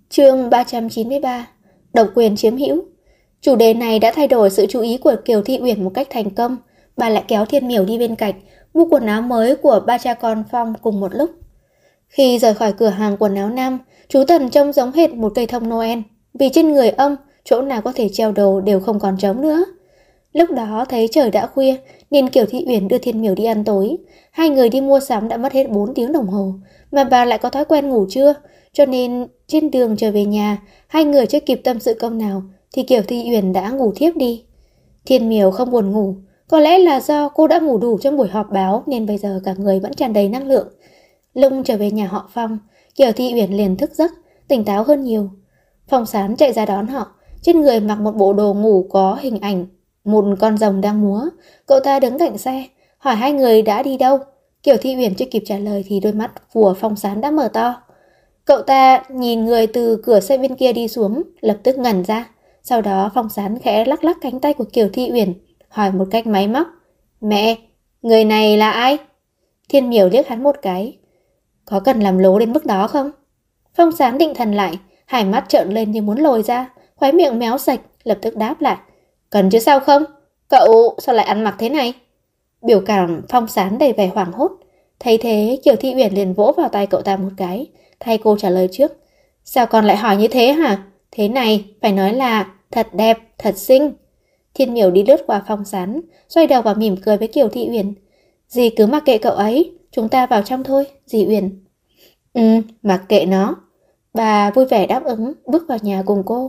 Chương 393. Độc quyền chiếm hữu. Chủ đề này đã thay đổi sự chú ý của Kiều Thị Uyển một cách thành công. Bà lại kéo Thiên Miểu đi bên cạnh, mua quần áo mới của ba cha con Phong cùng một lúc. Khi rời khỏi cửa hàng quần áo nam, chú Tần trông giống hệt một cây thông Noel, vì trên người ông, chỗ nào có thể treo đồ đều không còn trống nữa. Lúc đó thấy trời đã khuya, nên Kiều Thị Uyển đưa Thiên Miểu đi ăn tối. Hai người đi mua sắm đã mất hết 4 tiếng đồng hồ, mà bà lại có thói quen ngủ trưa, cho nên trên đường trở về nhà, hai người chưa kịp tâm sự câu nào thì Kiều Thị Uyển đã ngủ thiếp đi. Thiên Miểu không buồn ngủ, có lẽ là do cô đã ngủ đủ trong buổi họp báo nên bây giờ cả người vẫn tràn đầy năng lượng. Lúc trở về nhà họ Phong, Kiều Thị Uyển liền thức giấc, tỉnh táo hơn nhiều. Phong Sán chạy ra đón họ, trên người mặc một bộ đồ ngủ có hình ảnh một con rồng đang múa. Cậu ta đứng cạnh xe, hỏi hai người đã đi đâu. Kiều Thị Uyển chưa kịp trả lời thì đôi mắt của Phong Sán đã mở to. Cậu ta nhìn người từ cửa xe bên kia đi xuống, lập tức ngẩn ra. Sau đó Phong Sán khẽ lắc lắc cánh tay của Kiều Thị Uyển, hỏi một cách máy móc: Mẹ, người này là ai? Thiên Miểu liếc hắn một cái. Có cần làm lố đến mức đó không? Phong Sán định thần lại, hai mắt trợn lên như muốn lồi ra, khóe miệng méo sạch, lập tức đáp lại: Cần chứ sao không? Cậu sao lại ăn mặc thế này? Biểu cảm Phong Sán đầy vẻ hoảng hốt. Thấy thế, Kiều Thị Uyển liền vỗ vào tay cậu ta một cái, thay cô trả lời trước. Sao con lại hỏi như thế hả? Thế này, phải nói là thật đẹp, thật xinh. Thiên Miểu đi lướt qua Phong Sán, xoay đầu và mỉm cười với Kiều Thị Uyển. Dì cứ mặc kệ cậu ấy, chúng ta vào trong thôi, dì Uyển. Mặc kệ nó. Bà vui vẻ đáp ứng, bước vào nhà cùng cô.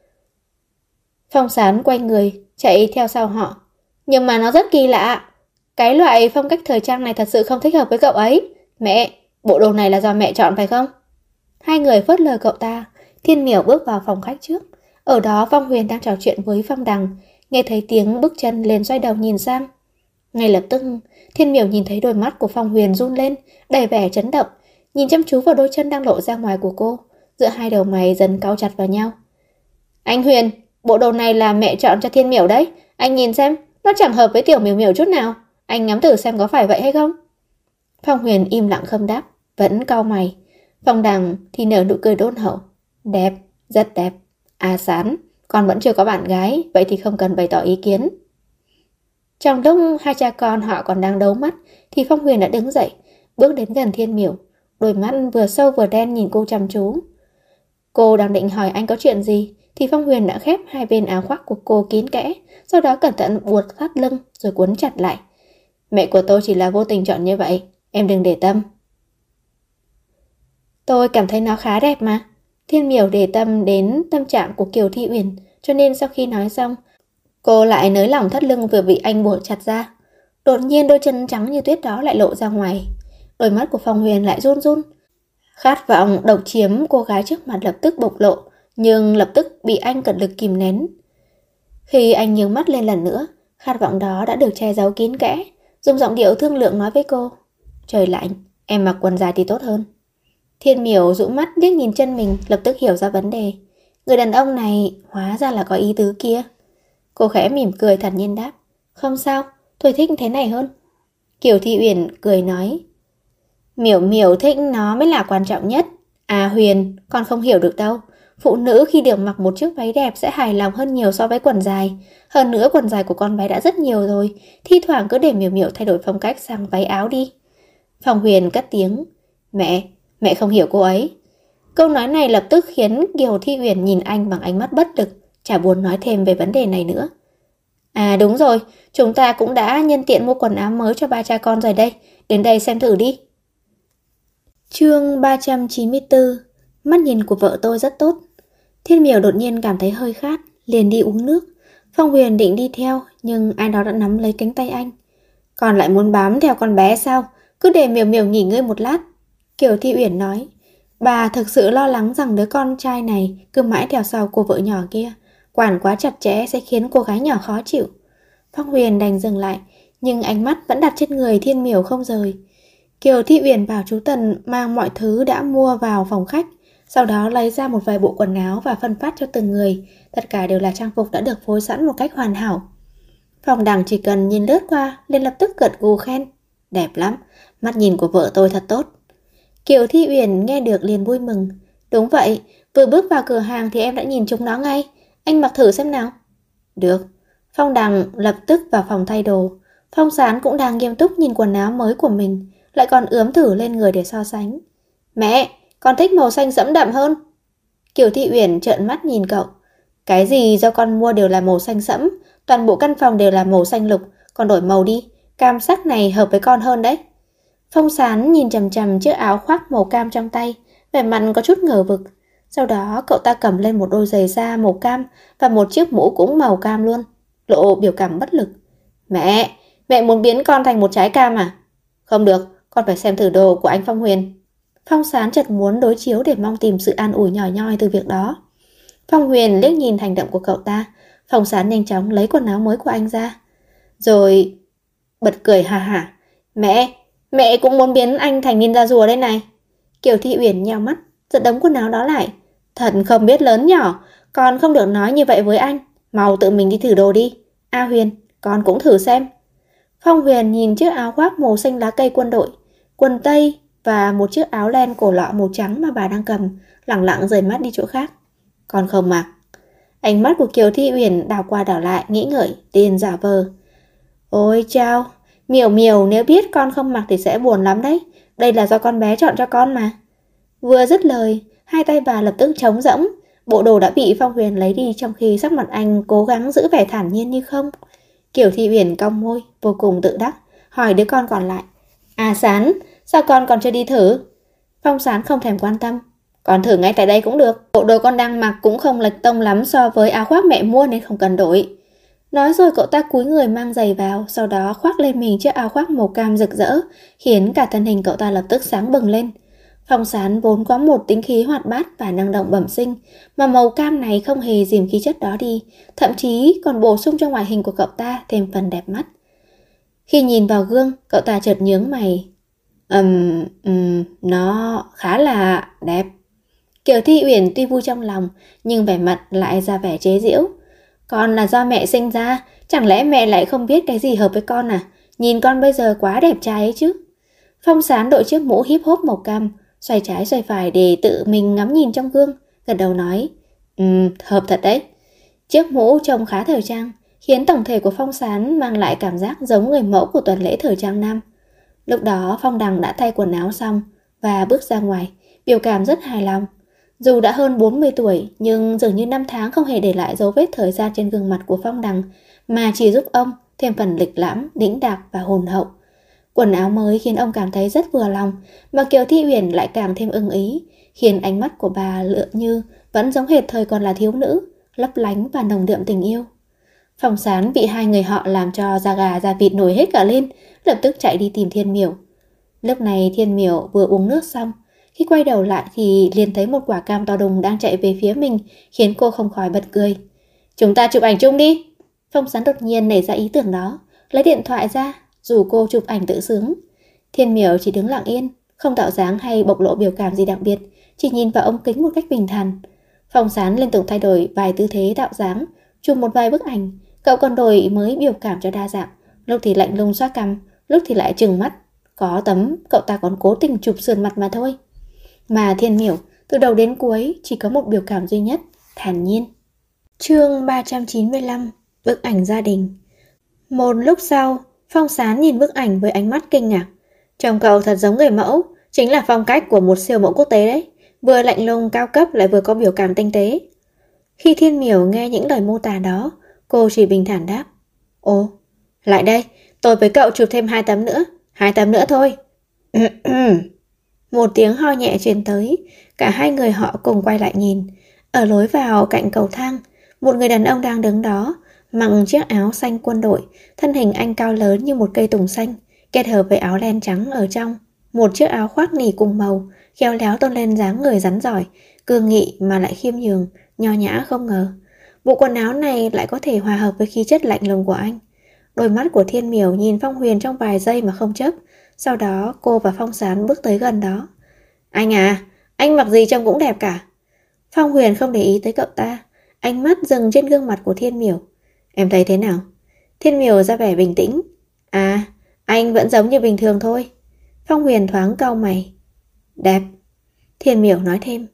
Phong Sán quay người, chạy theo sau họ. Nhưng mà nó rất kỳ lạ. Cái loại phong cách thời trang này thật sự không thích hợp với cậu ấy. Mẹ, bộ đồ này là do mẹ chọn phải không? Hai người phớt lờ cậu ta. Thiên Miểu bước vào phòng khách trước. Ở đó Phong Huyền đang trò chuyện với Phong Đằng. Nghe thấy tiếng bước chân liền xoay đầu nhìn sang. Ngay lập tức Thiên Miểu nhìn thấy đôi mắt của Phong Huyền run lên, đầy vẻ chấn động, nhìn chăm chú vào đôi chân đang lộ ra ngoài của cô. Giữa hai đầu mày dần cau chặt vào nhau. Anh Huyền, bộ đồ này là mẹ chọn cho Thiên Miểu đấy. Anh nhìn xem, nó chẳng hợp với tiểu Miểu Miểu chút nào. Anh ngắm thử xem có phải vậy hay không? Phong Huyền im lặng không đáp, vẫn cau mày. Phong Đằng thì nở nụ cười đôn hậu. Đẹp, rất đẹp. À Sán, con vẫn chưa có bạn gái, vậy thì không cần bày tỏ ý kiến. Trong lúc hai cha con họ còn đang đấu mắt thì Phong Huyền đã đứng dậy, bước đến gần Thiên Miểu, đôi mắt vừa sâu vừa đen nhìn cô chăm chú. Cô đang định hỏi anh có chuyện gì thì Phong Huyền đã khép hai bên áo khoác của cô kín kẽ, sau đó cẩn thận buộc thắt lưng rồi cuốn chặt lại. Mẹ của tôi chỉ là vô tình chọn như vậy, em đừng để tâm. Tôi cảm thấy nó khá đẹp mà. Thiên Miểu để tâm đến tâm trạng của Kiều Thị Uyển, cho nên sau khi nói xong, cô lại nới lỏng thắt lưng vừa bị anh buộc chặt ra. Đột nhiên đôi chân trắng như tuyết đó lại lộ ra ngoài. Đôi mắt của Phong Huyền lại run run. Khát vọng độc chiếm cô gái trước mặt lập tức bộc lộ, nhưng lập tức bị anh cật lực kìm nén. Khi anh nhướng mắt lên lần nữa, khát vọng đó đã được che giấu kín kẽ, dùng giọng điệu thương lượng nói với cô. Trời lạnh, em mặc quần dài thì tốt hơn. Thiên Miểu dụ mắt liếc nhìn chân mình, lập tức hiểu ra vấn đề. Người đàn ông này hóa ra là có ý tứ kia. Cô khẽ mỉm cười thản nhiên đáp. Không sao, tôi thích thế này hơn. Kiều Thị Uyển cười nói. Miểu Miểu thích nó mới là quan trọng nhất. À Huyền, con không hiểu được đâu. Phụ nữ khi được mặc một chiếc váy đẹp sẽ hài lòng hơn nhiều so với quần dài. Hơn nữa quần dài của con bé đã rất nhiều rồi. Thi thoảng cứ để Miểu Miểu thay đổi phong cách sang váy áo đi. Phong Huyền cất tiếng. Mẹ không hiểu cô ấy. Câu nói này lập tức khiến Kiều Thị Uyển nhìn anh bằng ánh mắt bất lực, chả buồn nói thêm về vấn đề này nữa. À đúng rồi, chúng ta cũng đã nhân tiện mua quần áo mới cho ba cha con rồi đây. Đến đây xem thử đi. Chương 394. Mắt nhìn của vợ tôi rất tốt. Thiên Miểu đột nhiên cảm thấy hơi khát, liền đi uống nước. Phong Huyền định đi theo, nhưng ai đó đã nắm lấy cánh tay anh. Còn lại muốn bám theo con bé sao? Cứ để Miểu Miểu nghỉ ngơi một lát. Kiều Thị Uyển nói. Bà thực sự lo lắng rằng đứa con trai này cứ mãi theo sau cô vợ nhỏ kia. Quản quá chặt chẽ sẽ khiến cô gái nhỏ khó chịu. Phong Huyền đành dừng lại, nhưng ánh mắt vẫn đặt trên người Thiên Miểu không rời. Kiều Thị Uyển bảo chú Tần mang mọi thứ đã mua vào phòng khách, sau đó lấy ra một vài bộ quần áo và phân phát cho từng người. Tất cả đều là trang phục đã được phối sẵn một cách hoàn hảo. Phong Đằng chỉ cần nhìn lướt qua liền lập tức gật gù khen. Đẹp lắm, mắt nhìn của vợ tôi thật tốt. Kiều Thị Uyển nghe được liền vui mừng. Đúng vậy, vừa bước vào cửa hàng thì em đã nhìn chúng nó ngay. Anh mặc thử xem nào. Được. Phong Đằng lập tức vào phòng thay đồ. Phong Sán cũng đang nghiêm túc nhìn quần áo mới của mình, lại còn ướm thử lên người để so sánh. Mẹ, con thích màu xanh sẫm đậm hơn. Kiều Thị Uyển trợn mắt nhìn cậu. Cái gì do con mua đều là màu xanh sẫm, toàn bộ căn phòng đều là màu xanh lục, con đổi màu đi, cam sắc này hợp với con hơn đấy. Phong Sán nhìn chằm chằm chiếc áo khoác màu cam trong tay, vẻ mặt có chút ngờ vực. Sau đó cậu ta cầm lên một đôi giày da màu cam và một chiếc mũ cũng màu cam luôn, lộ biểu cảm bất lực. Mẹ muốn biến con thành một trái cam à? Không được, con phải xem thử đồ của anh Phong Huyền. Phong Sán chợt muốn đối chiếu để mong tìm sự an ủi nhỏ nhoi từ việc đó. Phong Huyền liếc nhìn hành động của cậu ta. Phong Sán nhanh chóng lấy quần áo mới của anh ra, rồi bật cười hà hả. Mẹ cũng muốn biến anh thành ninja rùa đây này. Kiều Thị Uyển nheo mắt, giật đống quần áo đó lại. Thật không biết lớn nhỏ, con không được nói như vậy với anh. Mau tự mình đi thử đồ đi. A Huyền, con cũng thử xem. Phong Huyền nhìn chiếc áo khoác màu xanh lá cây quân đội, quần tây và một chiếc áo len cổ lọ màu trắng mà bà đang cầm, lẳng lặng rời mắt đi chỗ khác. Con không mặc. Ánh mắt của Kiều Thị Uyển đảo qua đảo lại, nghĩ ngợi, tiền giả vờ. Ôi chao, Miểu nếu biết con không mặc thì sẽ buồn lắm đấy. Đây là do con bé chọn cho con mà. Vừa dứt lời, hai tay bà lập tức trống rỗng. Bộ đồ đã bị Phong Huyền lấy đi, trong khi sắc mặt anh cố gắng giữ vẻ thản nhiên như không. Kiều Thị Uyển cong môi, vô cùng tự đắc, hỏi đứa con còn lại. À Sán, sao con còn chưa đi thử? Phong Sán không thèm quan tâm. Con thử ngay tại đây cũng được. Bộ đồ con đang mặc cũng không lệch tông lắm so với áo khoác mẹ mua nên không cần đổi. Nói rồi cậu ta cúi người mang giày vào, sau đó khoác lên mình chiếc áo khoác màu cam rực rỡ, khiến cả thân hình cậu ta lập tức sáng bừng lên. Phong Sán vốn có một tính khí hoạt bát và năng động bẩm sinh, mà màu cam này không hề dìm khí chất đó đi, thậm chí còn bổ sung cho ngoại hình của cậu ta thêm phần đẹp mắt. Khi nhìn vào gương, cậu ta chợt nhướng mày. Nó khá là đẹp. Kiều Thị Uyển tuy vui trong lòng, nhưng vẻ mặt lại ra vẻ chế giễu. Con là do mẹ sinh ra, chẳng lẽ mẹ lại không biết cái gì hợp với con à? Nhìn con bây giờ quá đẹp trai ấy chứ. Phong Sán đội chiếc mũ hip hop màu cam, xoay trái xoay phải để tự mình ngắm nhìn trong gương, gật đầu nói. Hợp thật đấy. Chiếc mũ trông khá thời trang, khiến tổng thể của Phong Sán mang lại cảm giác giống người mẫu của tuần lễ thời trang nam. Lúc đó Phong Đằng đã thay quần áo xong và bước ra ngoài, biểu cảm rất hài lòng. Dù đã hơn 40 tuổi, nhưng dường như năm tháng không hề để lại dấu vết thời gian trên gương mặt của Phong Đằng, mà chỉ giúp ông thêm phần lịch lãm, đĩnh đạc và hồn hậu. Quần áo mới khiến ông cảm thấy rất vừa lòng, mà Kiều Thị Uyển lại càng thêm ưng ý, khiến ánh mắt của bà lựa như vẫn giống hệt thời còn là thiếu nữ, lấp lánh và nồng đượm tình yêu. Phong Sán bị hai người họ làm cho da gà da vịt nổi hết cả lên, lập tức chạy đi tìm Thiên Miểu. Lúc này Thiên Miểu vừa uống nước xong, khi quay đầu lại thì liền thấy một quả cam to đùng đang chạy về phía mình, khiến cô không khỏi bật cười. Chúng ta chụp ảnh chung đi. Phong Sán đột nhiên nảy ra ý tưởng đó, lấy điện thoại ra, rủ cô chụp ảnh tự sướng. Thiên Miểu chỉ đứng lặng yên, không tạo dáng hay bộc lộ biểu cảm gì đặc biệt, chỉ nhìn vào ống kính một cách bình thản. Phong Sán liên tục thay đổi vài tư thế tạo dáng, chụp một vài bức ảnh. Cậu còn đổi mới biểu cảm cho đa dạng, lúc thì lạnh lùng xoa cằm, lúc thì lại trừng mắt. Có tấm cậu ta còn cố tình chụp sườn mặt mà thôi. Mà Thiên Miểu từ đầu đến cuối chỉ có một biểu cảm duy nhất, thản nhiên. Chương 395, bức ảnh gia đình. Một lúc sau, Phong Sán nhìn bức ảnh với ánh mắt kinh ngạc. Trông cậu thật giống người mẫu, chính là phong cách của một siêu mẫu quốc tế đấy, vừa lạnh lùng cao cấp lại vừa có biểu cảm tinh tế. Khi Thiên Miểu nghe những lời mô tả đó, cô chỉ bình thản đáp. Ồ, lại đây, tôi với cậu chụp thêm 2 tấm nữa thôi. Một tiếng ho nhẹ truyền tới, cả hai người họ cùng quay lại nhìn. Ở lối vào cạnh cầu thang, một người đàn ông đang đứng đó, mặc chiếc áo xanh quân đội, thân hình anh cao lớn như một cây tùng xanh, kết hợp với áo len trắng ở trong, một chiếc áo khoác nỉ cùng màu, khéo léo tôn lên dáng người rắn giỏi, cương nghị mà lại khiêm nhường, nho nhã không ngờ. Bộ quần áo này lại có thể hòa hợp với khí chất lạnh lùng của anh. Đôi mắt của Thiên Miểu nhìn Phong Huyền trong vài giây mà không chớp. Sau đó cô và Phong Sán bước tới gần đó. Anh à, anh mặc gì trông cũng đẹp cả. Phong Huyền không để ý tới cậu ta, ánh mắt dừng trên gương mặt của Thiên Miểu. Em thấy thế nào? Thiên Miểu ra vẻ bình tĩnh. À, anh vẫn giống như bình thường thôi. Phong Huyền thoáng cau mày. Đẹp. Thiên Miểu nói thêm.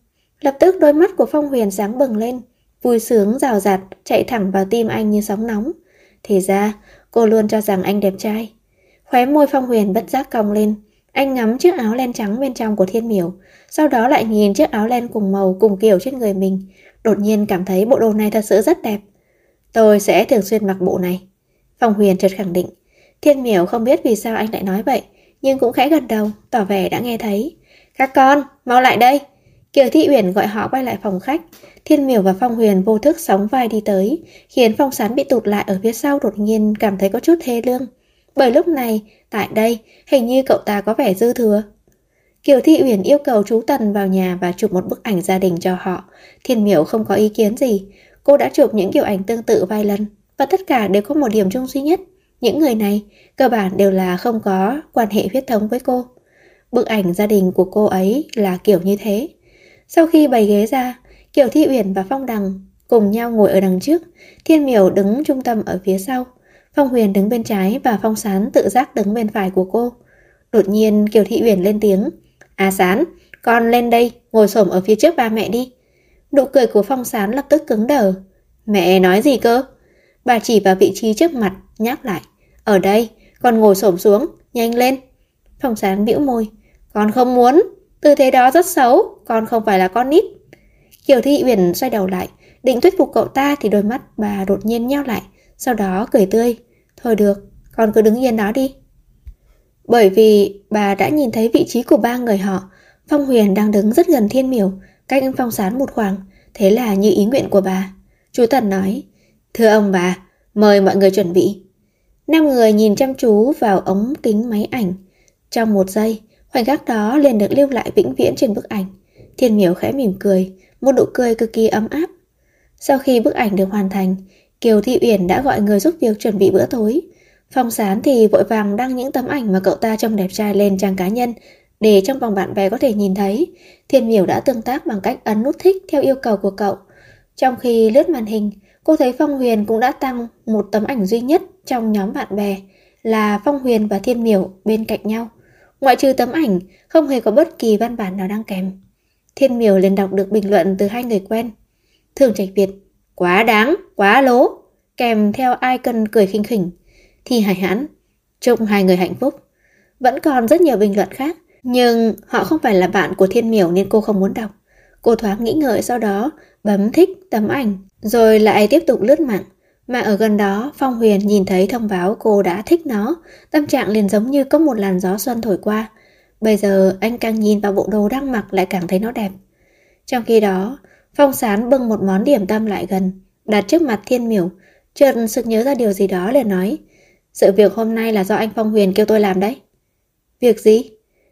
Lập tức đôi mắt của Phong Huyền sáng bừng lên, vui sướng rào rạt chạy thẳng vào tim anh như sóng nóng. Thì ra, cô luôn cho rằng anh đẹp trai. Khóe môi Phong Huyền bất giác cong lên, anh ngắm chiếc áo len trắng bên trong của Thiên Miểu, sau đó lại nhìn chiếc áo len cùng màu cùng kiểu trên người mình, đột nhiên cảm thấy bộ đồ này thật sự rất đẹp. Tôi sẽ thường xuyên mặc bộ này, Phong Huyền chợt khẳng định. Thiên Miểu không biết vì sao anh lại nói vậy, nhưng cũng khẽ gật đầu, tỏ vẻ đã nghe thấy. Các con, mau lại đây. Kiều Thị Uyển gọi họ quay lại phòng khách. Thiên Miểu và Phong Huyền vô thức sóng vai đi tới, khiến Phong Sán bị tụt lại ở phía sau đột nhiên cảm thấy có chút thê lương. Bởi lúc này, tại đây, hình như cậu ta có vẻ dư thừa. Kiều Thị Uyển yêu cầu chú Tần vào nhà và chụp một bức ảnh gia đình cho họ. Thiên Miểu không có ý kiến gì. Cô đã chụp những kiểu ảnh tương tự vài lần, và tất cả đều có một điểm chung duy nhất. Những người này, cơ bản đều là không có quan hệ huyết thống với cô. Bức ảnh gia đình của cô ấy là kiểu như thế. Sau khi bày ghế ra, Kiều Thị Uyển và Phong Đằng cùng nhau ngồi ở đằng trước, Thiên Miểu đứng trung tâm ở phía sau, Phong Huyền đứng bên trái và Phong Sán tự giác đứng bên phải của cô. Đột nhiên Kiều Thị Uyển lên tiếng. Sán, con lên đây, ngồi xổm ở phía trước ba mẹ đi. Nụ cười của Phong Sán lập tức cứng đờ. Mẹ nói gì cơ? Bà chỉ vào vị trí trước mặt, nhắc lại. Ở đây, con ngồi xổm xuống, nhanh lên. Phong Sán bĩu môi. Con không muốn, tư thế đó rất xấu, con không phải là con nít. Kiều Thị Uyển xoay đầu lại, định thuyết phục cậu ta thì đôi mắt bà đột nhiên nheo lại, sau đó cười tươi. Thôi được, con cứ đứng yên đó đi. Bởi vì bà đã nhìn thấy vị trí của ba người họ, Phong Huyền đang đứng rất gần Thiên Miểu, cách Phong Sán một khoảng, thế là như ý nguyện của bà. Chú Tần nói, thưa ông bà, mời mọi người chuẩn bị. 5 người nhìn chăm chú vào ống kính máy ảnh. Trong một giây, khoảnh khắc đó liền được lưu lại vĩnh viễn trên bức ảnh. Thiên Miểu khẽ mỉm cười, một nụ cười cực kỳ ấm áp. Sau khi bức ảnh được hoàn thành, Kiều Thị Uyển đã gọi người giúp việc chuẩn bị bữa tối. Phong Sán thì vội vàng đăng những tấm ảnh mà cậu ta trông đẹp trai lên trang cá nhân, để trong vòng bạn bè có thể nhìn thấy. Thiên Miểu đã tương tác bằng cách ấn nút thích theo yêu cầu của cậu. Trong khi lướt màn hình, cô thấy Phong Huyền cũng đã tăng một tấm ảnh duy nhất trong nhóm bạn bè, là Phong Huyền và Thiên Miểu bên cạnh nhau. Ngoại trừ tấm ảnh, không hề có bất kỳ văn bản nào đăng kèm. Thiên Miểu liền đọc được bình luận từ 2 người quen. Thường Trạch Việt, quá đáng, quá lố, kèm theo icon cười khinh khỉnh. Thi Hải Hãn, chúc 2 người hạnh phúc. Vẫn còn rất nhiều bình luận khác, nhưng họ không phải là bạn của Thiên Miểu nên cô không muốn đọc. Cô thoáng nghĩ ngợi, sau đó bấm thích tấm ảnh, rồi lại tiếp tục lướt mạng. Mà ở gần đó, Phong Huyền nhìn thấy thông báo cô đã thích nó, tâm trạng liền giống như có một làn gió xuân thổi qua. Bây giờ anh càng nhìn vào bộ đồ đang mặc lại càng thấy nó đẹp. Trong khi đó, Phong Sán bưng một món điểm tâm lại gần, đặt trước mặt Thiên Miểu, chợt sực nhớ ra điều gì đó liền nói, sự việc hôm nay là do anh Phong Huyền kêu tôi làm đấy. Việc gì?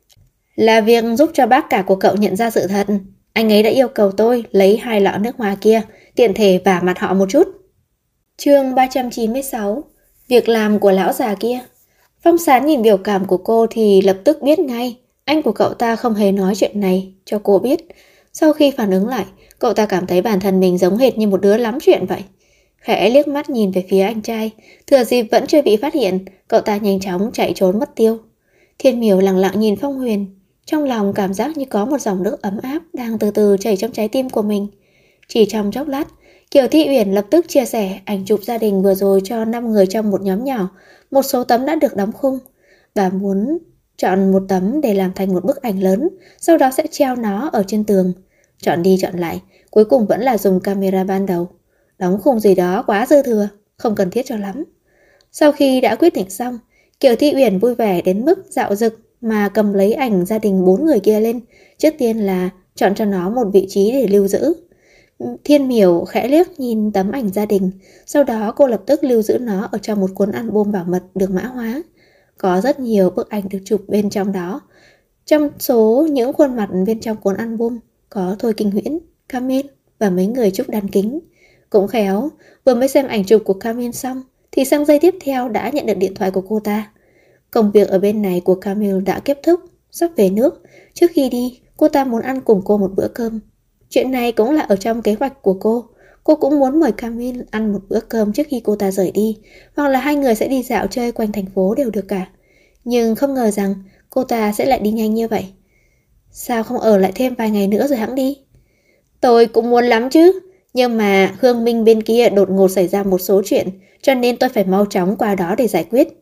Là việc giúp cho bác cả của cậu nhận ra sự thật. Anh ấy đã yêu cầu tôi lấy 2 lọ nước hoa kia, tiện thể vả mặt họ một chút. Chương 396. Việc làm của lão già kia. Phong Sán nhìn biểu cảm của cô thì lập tức biết ngay anh của cậu ta không hề nói chuyện này cho cô biết. Sau khi phản ứng lại, cậu ta cảm thấy bản thân mình giống hệt như một đứa lắm chuyện vậy. Khẽ liếc mắt nhìn về phía anh trai, thừa dịp vẫn chưa bị phát hiện, cậu ta nhanh chóng chạy trốn mất tiêu. Thiên Miểu lặng lặng nhìn Phong Huyền, trong lòng cảm giác như có một dòng nước ấm áp đang từ từ chảy trong trái tim của mình. Chỉ trong chốc lát, Kiều Thị Uyển lập tức chia sẻ ảnh chụp gia đình vừa rồi cho 5 người trong một nhóm nhỏ. Một số tấm đã được đóng khung. Bà muốn chọn một tấm để làm thành một bức ảnh lớn, sau đó sẽ treo nó ở trên tường. Chọn đi chọn lại, cuối cùng vẫn là dùng camera ban đầu. Đóng khung gì đó quá dư thừa, không cần thiết cho lắm. Sau khi đã quyết định xong, Kiều Thị Uyển vui vẻ đến mức dạo dực mà cầm lấy ảnh gia đình 4 người kia lên. Trước tiên là chọn cho nó một vị trí để lưu giữ. Thiên Miểu khẽ liếc nhìn tấm ảnh gia đình, sau đó cô lập tức lưu giữ nó ở trong một cuốn album bảo mật được mã hóa. Có rất nhiều bức ảnh được chụp bên trong đó. Trong số những khuôn mặt bên trong cuốn album có Thôi Kinh Huyễn, Camille và mấy người Trúc Đàn Kính. Cũng khéo, vừa mới xem ảnh chụp của Camille xong thì sang giây tiếp theo đã nhận được điện thoại của cô ta. Công việc ở bên này của Camille đã kết thúc, sắp về nước. Trước khi đi, cô ta muốn ăn cùng cô một bữa cơm. Chuyện này cũng là ở trong kế hoạch của cô. Cô cũng muốn mời Camille ăn một bữa cơm trước khi cô ta rời đi, hoặc là 2 người sẽ đi dạo chơi quanh thành phố đều được cả. Nhưng không ngờ rằng cô ta sẽ lại đi nhanh như vậy. Sao không ở lại thêm vài ngày nữa rồi hẵng đi? Tôi cũng muốn lắm chứ, nhưng mà Hương Minh bên kia đột ngột xảy ra một số chuyện, cho nên tôi phải mau chóng qua đó để giải quyết.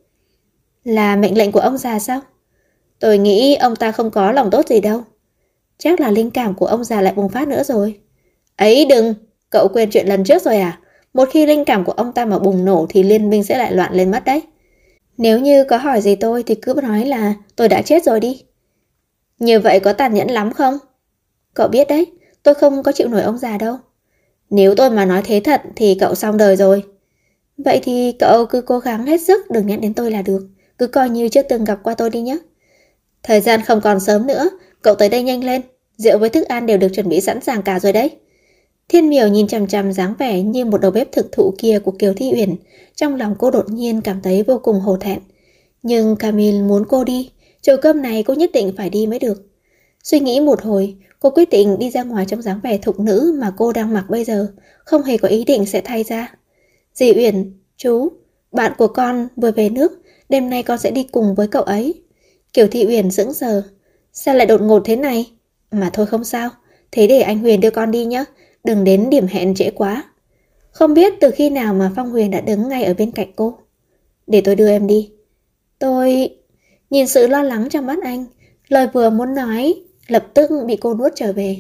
Là mệnh lệnh của ông già sao? Tôi nghĩ ông ta không có lòng tốt gì đâu. Chắc là linh cảm của ông già lại bùng phát nữa rồi. Ấy đừng, cậu quên chuyện lần trước rồi à? Một khi linh cảm của ông ta mà bùng nổ thì liên minh sẽ lại loạn lên mất đấy. Nếu như có hỏi gì tôi thì cứ nói là tôi đã chết rồi đi. Như vậy có tàn nhẫn lắm không? Cậu biết đấy, tôi không có chịu nổi ông già đâu. Nếu tôi mà nói thế thật thì cậu xong đời rồi. Vậy thì cậu cứ cố gắng hết sức đừng nhắc đến tôi là được. Cứ coi như chưa từng gặp qua tôi đi nhé. Thời gian không còn sớm nữa, cậu tới đây nhanh lên. Rượu với thức ăn đều được chuẩn bị sẵn sàng cả rồi đấy. Thiên Miểu nhìn chằm chằm dáng vẻ như một đầu bếp thực thụ kia của Kiều Thi Uyển. Trong lòng cô đột nhiên cảm thấy vô cùng hổ thẹn. Nhưng Camille muốn cô đi, chỗ cơm này cô nhất định phải đi mới được. Suy nghĩ một hồi, cô quyết định đi ra ngoài trong dáng vẻ thục nữ mà cô đang mặc bây giờ, không hề có ý định sẽ thay ra. Dì Uyển, chú, bạn của con vừa về nước, đêm nay con sẽ đi cùng với cậu ấy. Kiều Thị Uyển sững sờ, sao lại đột ngột thế này? Mà thôi không sao, thế để anh Huyền đưa con đi nhé, đừng đến điểm hẹn trễ quá. Không biết từ khi nào mà Phong Huyền đã đứng ngay ở bên cạnh cô. Để tôi đưa em đi. Tôi... Nhìn sự lo lắng trong mắt anh, lời vừa muốn nói lập tức bị cô nuốt trở về.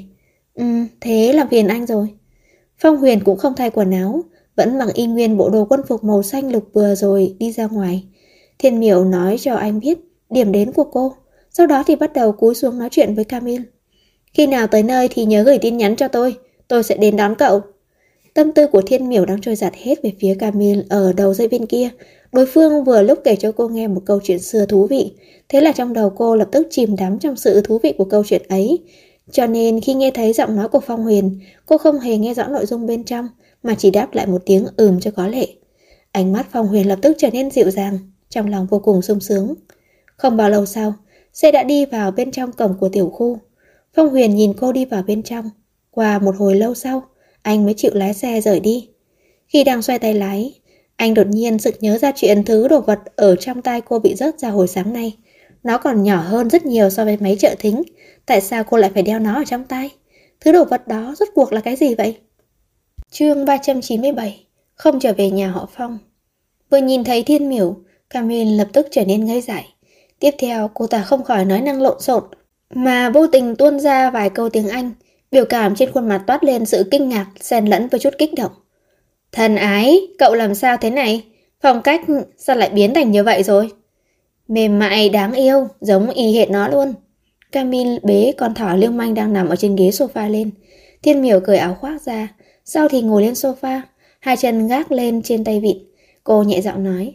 Thế là phiền anh rồi. Phong Huyền cũng không thay quần áo, vẫn mặc y nguyên bộ đồ quân phục màu xanh lục vừa rồi đi ra ngoài. Thiên Miểu nói cho anh biết điểm đến của cô, sau đó thì bắt đầu cúi xuống nói chuyện với Camille. Khi nào tới nơi thì nhớ gửi tin nhắn cho tôi sẽ đến đón cậu. Tâm tư của Thiên Miểu đang trôi dạt hết về phía Camille ở đầu dây bên kia. Đối phương vừa lúc kể cho cô nghe một câu chuyện xưa thú vị, thế là trong đầu cô lập tức chìm đắm trong sự thú vị của câu chuyện ấy. Cho nên khi nghe thấy giọng nói của Phong Huyền, cô không hề nghe rõ nội dung bên trong, mà chỉ đáp lại một tiếng cho có lệ. Ánh mắt Phong Huyền lập tức trở nên dịu dàng, trong lòng vô cùng sung sướng. Không bao lâu sau, xe đã đi vào bên trong cổng của tiểu khu. Phong Huyền nhìn cô đi vào bên trong. Qua một hồi lâu sau, anh mới chịu lái xe rời đi. Khi đang xoay tay lái, anh đột nhiên sực nhớ ra chuyện thứ đồ vật ở trong tay cô bị rớt ra hồi sáng nay. Nó còn nhỏ hơn rất nhiều so với máy trợ thính. Tại sao cô lại phải đeo nó ở trong tay? Thứ đồ vật đó rốt cuộc là cái gì vậy? Chương 397. Không trở về nhà họ Phong. Vừa nhìn thấy Thiên Miểu, Camille lập tức trở nên ngây dại. Tiếp theo cô ta không khỏi nói năng lộn xộn, mà vô tình tuôn ra vài câu tiếng Anh. Biểu cảm trên khuôn mặt toát lên sự kinh ngạc xen lẫn với chút kích động. Thân ái, cậu làm sao thế này? Phong cách sao lại biến thành như vậy rồi? Mềm mại đáng yêu, giống y hệt nó luôn. Camille bế con thỏ lưu manh đang nằm ở trên ghế sofa lên. Thiên Miểu cởi áo khoác ra, sau thì ngồi lên sofa, hai chân gác lên trên tay vịn. Cô nhẹ giọng nói,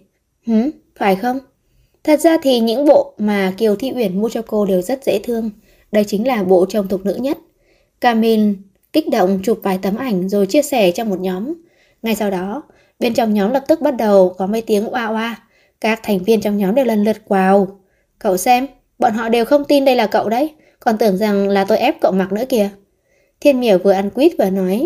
phải không? Thật ra thì những bộ mà Kiều Thi Uyển mua cho cô đều rất dễ thương. Đây chính là bộ trông thục nữ nhất. Camille kích động chụp vài tấm ảnh rồi chia sẻ trong một nhóm. Ngay sau đó, bên trong nhóm lập tức bắt đầu có mấy tiếng oa oa. Các thành viên trong nhóm đều lần lượt wow. Cậu xem, bọn họ đều không tin đây là cậu đấy, còn tưởng rằng là tôi ép cậu mặc nữa kìa. Thiên Miểu vừa ăn quýt vừa nói,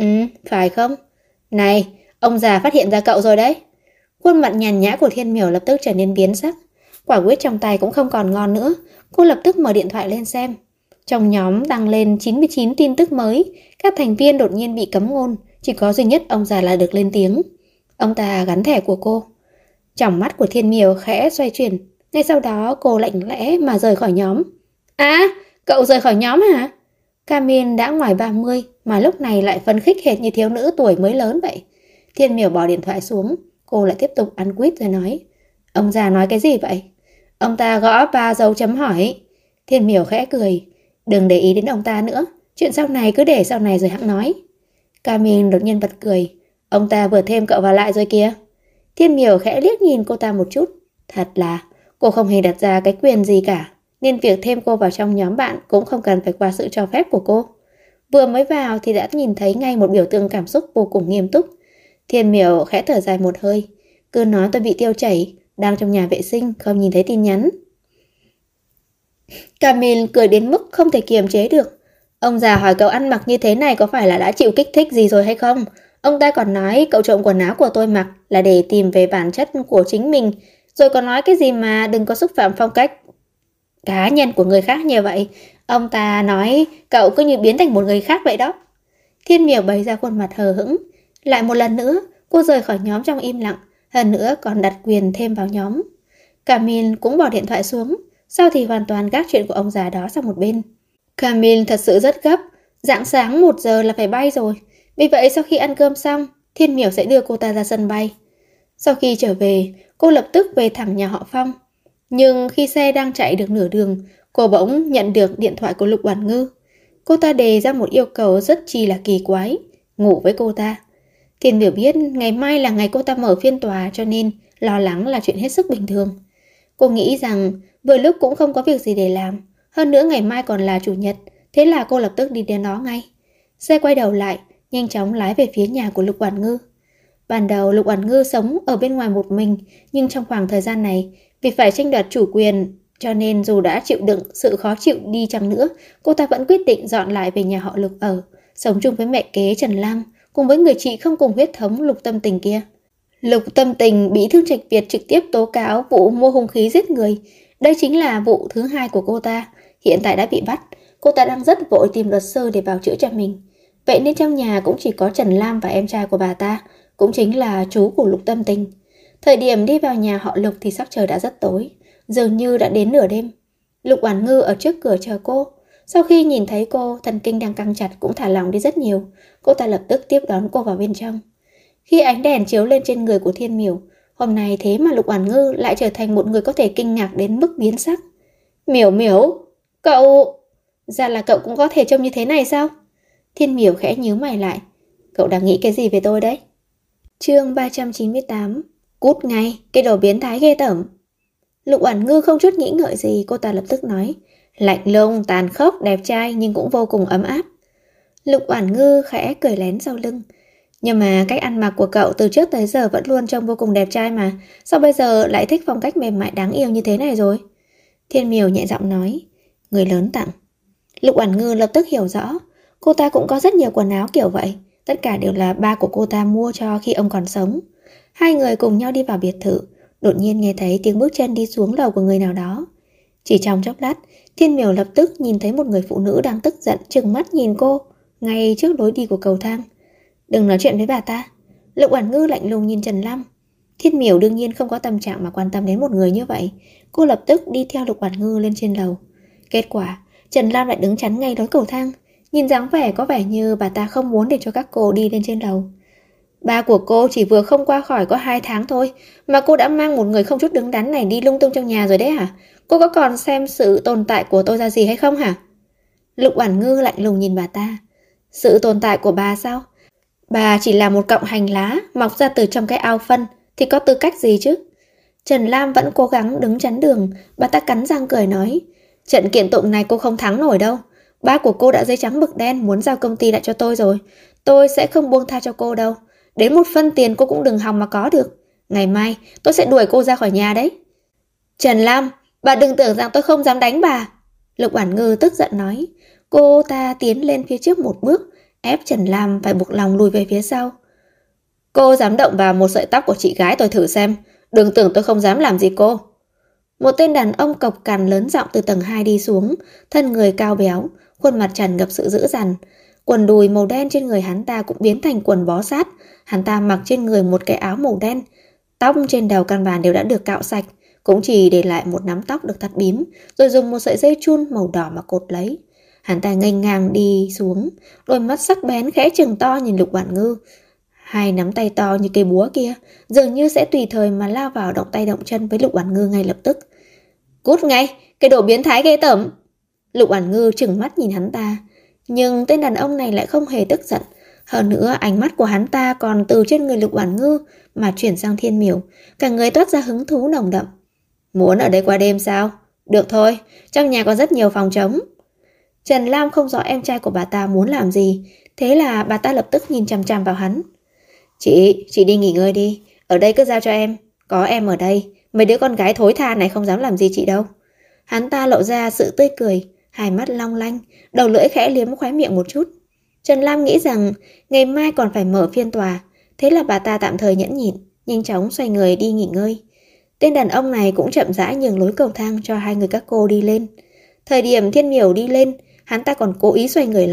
phải không? Này, ông già phát hiện ra cậu rồi đấy. Khuôn mặt nhàn nhã của Thiên Miểu lập tức trở nên biến sắc. Quả quýt trong tay cũng không còn ngon nữa. Cô lập tức mở điện thoại lên xem. Trong nhóm đăng lên 99 tin tức mới. Các thành viên đột nhiên bị cấm ngôn. Chỉ có duy nhất ông già là được lên tiếng. Ông ta gắn thẻ của cô. Tròng mắt của Thiên Miểu khẽ xoay chuyển. Ngay sau đó cô lạnh lẽ mà rời khỏi nhóm. Cậu rời khỏi nhóm hả? Camille đã ngoài 30 mà lúc này lại phấn khích hệt như thiếu nữ tuổi mới lớn vậy. Thiên Miểu bỏ điện thoại xuống. Cô lại tiếp tục ăn quýt rồi nói, ông già nói cái gì vậy? Ông ta gõ 3 dấu chấm hỏi. Thiên Miểu khẽ cười, đừng để ý đến ông ta nữa, chuyện sau này cứ để sau này rồi hẵng nói. Camille đột nhiên bật cười, ông ta vừa thêm cậu vào lại rồi kìa. Thiên Miểu khẽ liếc nhìn cô ta một chút, thật là cô không hề đặt ra cái quyền gì cả, nên việc thêm cô vào trong nhóm bạn cũng không cần phải qua sự cho phép của cô. Vừa mới vào thì đã nhìn thấy ngay một biểu tượng cảm xúc vô cùng nghiêm túc. Thiên Miểu khẽ thở dài một hơi, cứ nói tôi bị tiêu chảy, đang trong nhà vệ sinh, không nhìn thấy tin nhắn. Camille cười đến mức không thể kiềm chế được. Ông già hỏi cậu ăn mặc như thế này có phải là đã chịu kích thích gì rồi hay không? Ông ta còn nói cậu trộm quần áo của tôi mặc là để tìm về bản chất của chính mình, rồi còn nói cái gì mà đừng có xúc phạm phong cách cá nhân của người khác như vậy. Ông ta nói cậu cứ như biến thành một người khác vậy đó. Thiên Miểu bày ra khuôn mặt hờ hững. Lại một lần nữa, cô rời khỏi nhóm trong im lặng, hơn nữa còn đặt quyền thêm vào nhóm. Camille cũng bỏ điện thoại xuống, sau thì hoàn toàn gác chuyện của ông già đó sang một bên. Camille thật sự rất gấp, rạng sáng 1 giờ là phải bay rồi. Vì vậy sau khi ăn cơm xong, Thiên Miểu sẽ đưa cô ta ra sân bay. Sau khi trở về, cô lập tức về thẳng nhà họ Phong. Nhưng khi xe đang chạy được nửa đường, cô bỗng nhận được điện thoại của Lục Oản Ngư. Cô ta đề ra một yêu cầu rất chi là kỳ quái, ngủ với cô ta. Thiên Miểu biết ngày mai là ngày cô ta mở phiên tòa cho nên lo lắng là chuyện hết sức bình thường. Cô nghĩ rằng vừa lúc cũng không có việc gì để làm, hơn nữa ngày mai còn là chủ nhật, thế là cô lập tức đi đến đó ngay. Xe quay đầu lại, nhanh chóng lái về phía nhà của Lục Oản Ngư. Ban đầu Lục Oản Ngư sống ở bên ngoài một mình, nhưng trong khoảng thời gian này, vì phải tranh đoạt chủ quyền, cho nên dù đã chịu đựng sự khó chịu đi chăng nữa, cô ta vẫn quyết định dọn lại về nhà họ Lục ở, sống chung với mẹ kế Trần Lam, cùng với người chị không cùng huyết thống Lục Tâm Tình kia. Lục Tâm Tình bị Thương Trạch Việt trực tiếp tố cáo vụ mua hung khí giết người. Đây chính là vụ thứ 2 của cô ta, hiện tại đã bị bắt. Cô ta đang rất vội tìm luật sư để bào chữa cho mình. Vậy nên trong nhà cũng chỉ có Trần Lam và em trai của bà ta, cũng chính là chú của Lục Tâm Tình. Thời điểm đi vào nhà họ Lục thì sắc trời đã rất tối, dường như đã đến nửa đêm. Lục Oản Ngư ở trước cửa chờ cô. Sau khi nhìn thấy cô, thần kinh đang căng chặt cũng thả lỏng đi rất nhiều. Cô ta lập tức tiếp đón cô vào bên trong. Khi ánh đèn chiếu lên trên người của Thiên Miểu, hôm nay thế mà Lục Oản Ngư lại trở thành một người có thể kinh ngạc đến mức biến sắc. Miểu Miểu, cậu... Ra là cậu cũng có thể trông như thế này sao? Thiên Miểu khẽ nhíu mày lại. Cậu đang nghĩ cái gì về tôi đấy? Chương 398. Cút ngay, cái đồ biến thái ghê tởm. Lục Oản Ngư không chút nghĩ ngợi gì, cô ta lập tức nói. Lạnh lùng, tàn khốc, đẹp trai nhưng cũng vô cùng ấm áp. Lục Oản Ngư khẽ cười lén sau lưng. Nhưng mà cách ăn mặc của cậu từ trước tới giờ vẫn luôn trông vô cùng đẹp trai mà. Sao bây giờ lại thích phong cách mềm mại đáng yêu như thế này rồi? Thiên Miểu nhẹ giọng nói. Người lớn tặng. Lục Oản Ngư lập tức hiểu rõ. Cô ta cũng có rất nhiều quần áo kiểu vậy. Tất cả đều là ba của cô ta mua cho khi ông còn sống. Hai người cùng nhau đi vào biệt thự. Đột nhiên nghe thấy tiếng bước chân đi xuống lầu của người nào đó. Chỉ trong chốc lát, Thiên Miểu lập tức nhìn thấy một người phụ nữ đang tức giận trừng mắt nhìn cô, ngay trước lối đi của cầu thang. Đừng nói chuyện với bà ta. Lục Oản Ngư lạnh lùng nhìn Trần Lam. Thiên Miểu đương nhiên không có tâm trạng mà quan tâm đến một người như vậy. Cô lập tức đi theo Lục Oản Ngư lên trên lầu. Kết quả, Trần Lam lại đứng chắn ngay lối cầu thang. Nhìn dáng vẻ có vẻ như bà ta không muốn để cho các cô đi lên trên lầu. Ba của cô chỉ vừa không qua khỏi có 2 tháng thôi, mà cô đã mang một người không chút đứng đắn này đi lung tung trong nhà rồi đấy hả? Cô có còn xem sự tồn tại của tôi ra gì hay không hả? Lục Oản Ngư lạnh lùng nhìn bà ta. Sự tồn tại của bà sao? Bà chỉ là một cọng hành lá mọc ra từ trong cái ao phân, thì có tư cách gì chứ? Trần Lam vẫn cố gắng đứng chắn đường, bà ta cắn răng cười nói. Trận kiện tụng này cô không thắng nổi đâu. Ba của cô đã giấy trắng mực đen muốn giao công ty lại cho tôi rồi. Tôi sẽ không buông tha cho cô đâu. Đến một phân tiền cô cũng đừng hòng mà có được. Ngày mai tôi sẽ đuổi cô ra khỏi nhà đấy. Trần Lam, bà đừng tưởng rằng tôi không dám đánh bà. Lục Oản Ngư tức giận nói. Cô ta tiến lên phía trước một bước, ép Trần Lam phải buộc lòng lùi về phía sau. Cô dám động vào một sợi tóc của chị gái tôi thử xem. Đừng tưởng tôi không dám làm gì cô. Một tên đàn ông cộc cằn lớn giọng từ tầng 2 đi xuống, thân người cao béo, khuôn mặt tràn ngập sự dữ dằn. Quần đùi màu đen trên người hắn ta cũng biến thành quần bó sát. Hắn ta mặc trên người một cái áo màu đen. Tóc trên đầu căn bản đều đã được cạo sạch, cũng chỉ để lại một nắm tóc được thắt bím, rồi dùng một sợi dây chun màu đỏ mà cột lấy. Hắn ta nghênh ngang đi xuống, đôi mắt sắc bén khẽ trừng to nhìn Lục Oản Ngư. Hai nắm tay to như cây búa kia dường như sẽ tùy thời mà lao vào động tay động chân với Lục Oản Ngư ngay lập tức. Cút ngay, cái đồ biến thái ghê tởm. Lục Oản Ngư trừng mắt nhìn hắn ta, nhưng tên đàn ông này lại không hề tức giận. Hơn nữa ánh mắt của hắn ta còn từ trên người Lục Oản Ngư mà chuyển sang Thiên Miểu, cả người toát ra hứng thú nồng đậm. Muốn ở đây qua đêm sao? Được thôi, trong nhà có rất nhiều phòng trống. Trần Lam không rõ em trai của bà ta muốn làm gì, thế là bà ta lập tức nhìn chằm chằm vào hắn. Chị đi nghỉ ngơi đi, ở đây cứ giao cho em. Có em ở đây, mấy đứa con gái thối tha này không dám làm gì chị đâu. Hắn ta lộ ra sự tươi cười, hai mắt long lanh, đầu lưỡi khẽ liếm khóe miệng một chút. Trần Lam nghĩ rằng ngày mai còn phải mở phiên tòa, thế là bà ta tạm thời nhẫn nhịn, nhanh chóng xoay người đi nghỉ ngơi. Tên đàn ông này cũng chậm rãi nhường lối cầu thang cho hai người các cô đi lên. Thời điểm Thiên Miểu đi lên, hắn ta còn cố ý xoay người lại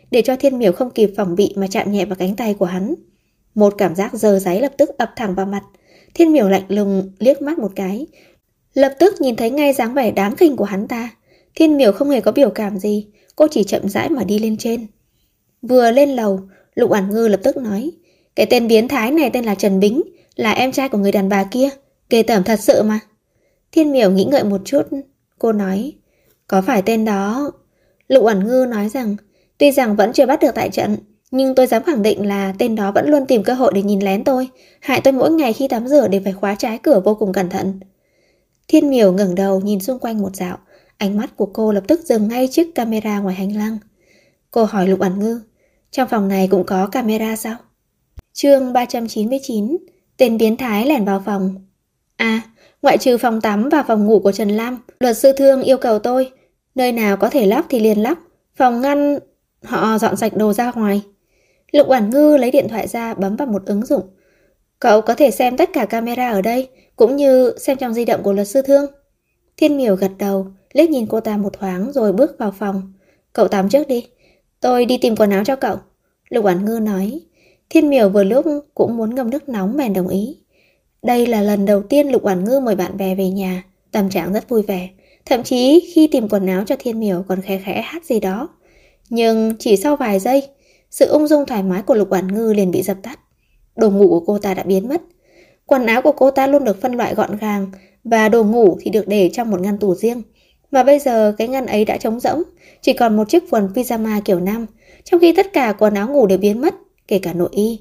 để cho Thiên Miểu không kịp phòng bị mà chạm nhẹ vào cánh tay của hắn. Một cảm giác dơ dáy lập tức ập thẳng vào mặt. Thiên Miểu lạnh lùng liếc mắt một cái, lập tức nhìn thấy ngay dáng vẻ đáng khinh của hắn ta. Thiên Miểu không hề có biểu cảm gì, cô chỉ chậm rãi mà đi lên trên. Vừa lên lầu, Lục Oản Ngư lập tức nói, cái tên biến thái này tên là Trần Bính, là em trai của người đàn bà kia, ghê tởm thật sự mà. Thiên Miểu nghĩ ngợi một chút, cô nói, có phải tên đó? Lục Oản Ngư nói rằng, tuy rằng vẫn chưa bắt được tại trận, nhưng tôi dám khẳng định là tên đó vẫn luôn tìm cơ hội để nhìn lén tôi, hại tôi mỗi ngày khi tắm rửa đều phải khóa trái cửa vô cùng cẩn thận. Thiên Miểu ngẩng đầu nhìn xung quanh một dạo, ánh mắt của cô lập tức dừng ngay trước camera ngoài hành lang. Cô hỏi Lục Oản Ngư, trong phòng này cũng có camera sao? Chương 399, tên biến thái lẻn vào phòng. À, ngoại trừ phòng tắm và phòng ngủ của Trần Lam, luật sư Thương yêu cầu tôi, nơi nào có thể lắp thì liền lắp, phòng ngăn họ dọn sạch đồ ra ngoài. Lục Oản Ngư lấy điện thoại ra bấm vào một ứng dụng. Cậu có thể xem tất cả camera ở đây, cũng như xem trong di động của luật sư Thương. Thiên Miểu gật đầu, liếc nhìn cô ta một thoáng rồi bước vào phòng. Cậu tắm trước đi, tôi đi tìm quần áo cho cậu. Lục Oản Ngư nói. Thiên Miểu vừa lúc cũng muốn ngâm nước nóng bèn đồng ý. Đây là lần đầu tiên Lục Oản Ngư mời bạn bè về nhà, tâm trạng rất vui vẻ. Thậm chí khi tìm quần áo cho Thiên Miểu còn khẽ khẽ hát gì đó. Nhưng chỉ sau vài giây, sự ung dung thoải mái của Lục Oản Ngư liền bị dập tắt. Đồ ngủ của cô ta đã biến mất. Quần áo của cô ta luôn được phân loại gọn gàng, và đồ ngủ thì được để trong một ngăn tủ riêng. Và bây giờ cái ngăn ấy đã trống rỗng, chỉ còn một chiếc quần pyjama kiểu nam, trong khi tất cả quần áo ngủ đều biến mất, kể cả nội y.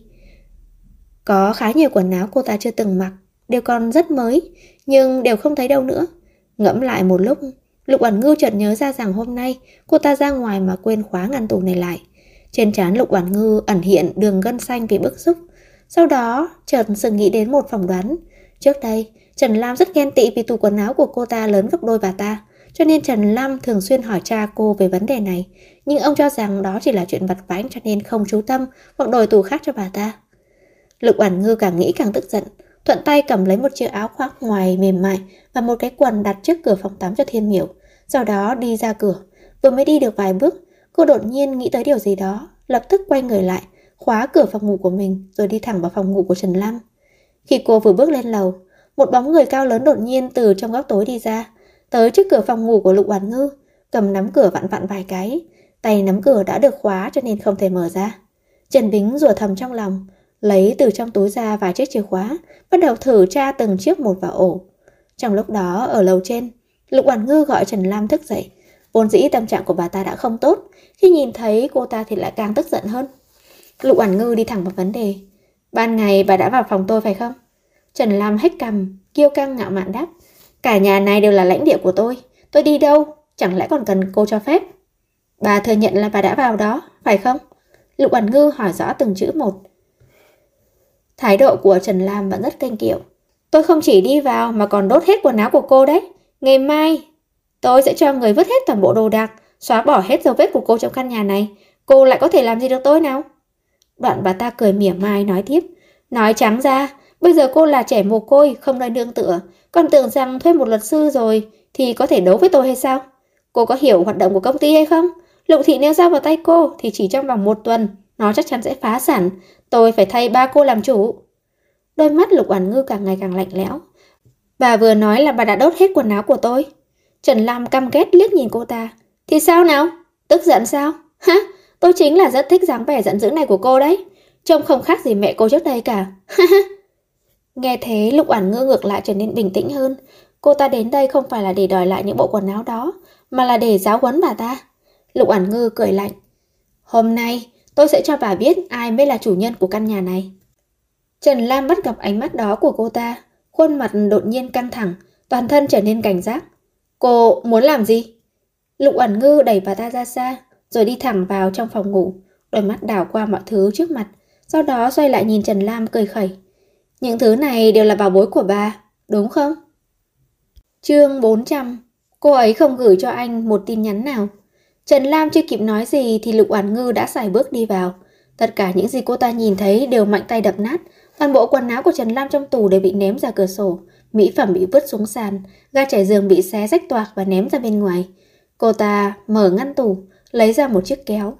Có khá nhiều quần áo cô ta chưa từng mặc, đều còn rất mới, nhưng đều không thấy đâu nữa. Ngẫm lại một lúc, Lục Oản Ngư chợt nhớ ra rằng hôm nay cô ta ra ngoài mà quên khóa ngăn tủ này lại. Trên trán Lục Oản Ngư ẩn hiện đường gân xanh vì bức xúc. Sau đó chợt sừng nghĩ đến một phỏng đoán. Trước đây Trần Lam rất ghen tị vì tủ quần áo của cô ta lớn gấp đôi bà ta, cho nên Trần Lam thường xuyên hỏi cha cô về vấn đề này. Nhưng ông cho rằng đó chỉ là chuyện vặt vãnh, cho nên không chú tâm hoặc đổi tủ khác cho bà ta. Lục Oản Ngư càng nghĩ càng tức giận, thuận tay cầm lấy một chiếc áo khoác ngoài mềm mại và một cái quần đặt trước cửa phòng tắm cho Thiên Miểu, sau đó đi ra cửa. Vừa mới đi được vài bước, cô đột nhiên nghĩ tới điều gì đó, lập tức quay người lại, khóa cửa phòng ngủ của mình rồi đi thẳng vào phòng ngủ của Trần Lam. Khi cô vừa bước lên lầu, một bóng người cao lớn đột nhiên từ trong góc tối đi ra, tới trước cửa phòng ngủ của Lục Oản Ngư, cầm nắm cửa vặn vặn vài cái, tay nắm cửa đã được khóa cho nên không thể mở ra. Trần Bính rủa thầm trong lòng, lấy từ trong túi ra vài chiếc chìa khóa, bắt đầu thử tra từng chiếc một vào ổ. Trong lúc đó ở lầu trên, Lục Oản Ngư gọi Trần Lam thức dậy. Vốn dĩ tâm trạng của bà ta đã không tốt, khi nhìn thấy cô ta thì lại càng tức giận hơn. Lục Oản Ngư đi thẳng vào vấn đề. Ban ngày bà đã vào phòng tôi phải không? Trần Lam hếch cằm, kiêu căng ngạo mạn đáp. Cả nhà này đều là lãnh địa của tôi đi đâu, chẳng lẽ còn cần cô cho phép? Bà thừa nhận là bà đã vào đó, phải không? Lục Oản Ngư hỏi rõ từng chữ một. Thái độ của Trần Lam vẫn rất kênh kiệu. Tôi không chỉ đi vào mà còn đốt hết quần áo của cô đấy. Ngày mai, tôi sẽ cho người vứt hết toàn bộ đồ đạc, xóa bỏ hết dấu vết của cô trong căn nhà này. Cô lại có thể làm gì được tôi nào? Đoạn bà ta cười mỉa mai nói tiếp. Nói trắng ra, bây giờ cô là trẻ mồ côi, không nơi nương tựa. Còn tưởng rằng thuê một luật sư rồi thì có thể đấu với tôi hay sao? Cô có hiểu hoạt động của công ty hay không? Lục Thị nếu giao vào tay cô thì chỉ trong vòng 1 tuần, nó chắc chắn sẽ phá sản. Tôi phải thay ba cô làm chủ. Đôi mắt Lục Oản Ngư càng ngày càng lạnh lẽo. Bà vừa nói là bà đã đốt hết quần áo của tôi. Trần Lam căm ghét liếc nhìn cô ta. Thì sao nào? Tức giận sao? Hả? Tôi chính là rất thích dáng vẻ giận dữ này của cô đấy. Trông không khác gì mẹ cô trước đây cả. Nghe thế Lục Oản Ngư ngược lại trở nên bình tĩnh hơn. Cô ta đến đây không phải là để đòi lại những bộ quần áo đó, mà là để giáo huấn bà ta. Lục Oản Ngư cười lạnh. Hôm nay tôi sẽ cho bà biết ai mới là chủ nhân của căn nhà này. Trần Lam bắt gặp ánh mắt đó của cô ta, khuôn mặt đột nhiên căng thẳng, toàn thân trở nên cảnh giác. Cô muốn làm gì? Lục Oản Ngư đẩy bà ta ra xa, rồi đi thẳng vào trong phòng ngủ, đôi mắt đảo qua mọi thứ trước mặt, sau đó xoay lại nhìn Trần Lam cười khẩy. Những thứ này đều là bảo bối của bà, đúng không? Chương 400. Cô ấy không gửi cho anh một tin nhắn nào. Trần Lam chưa kịp nói gì thì Lục Oản Ngư đã sải bước đi vào. Tất cả những gì cô ta nhìn thấy đều mạnh tay đập nát. Toàn bộ quần áo của Trần Lam trong tủ đều bị ném ra cửa sổ, mỹ phẩm bị vứt xuống sàn, ga trải giường bị xé rách toạc và ném ra bên ngoài. Cô ta mở ngăn tủ, lấy ra một chiếc kéo.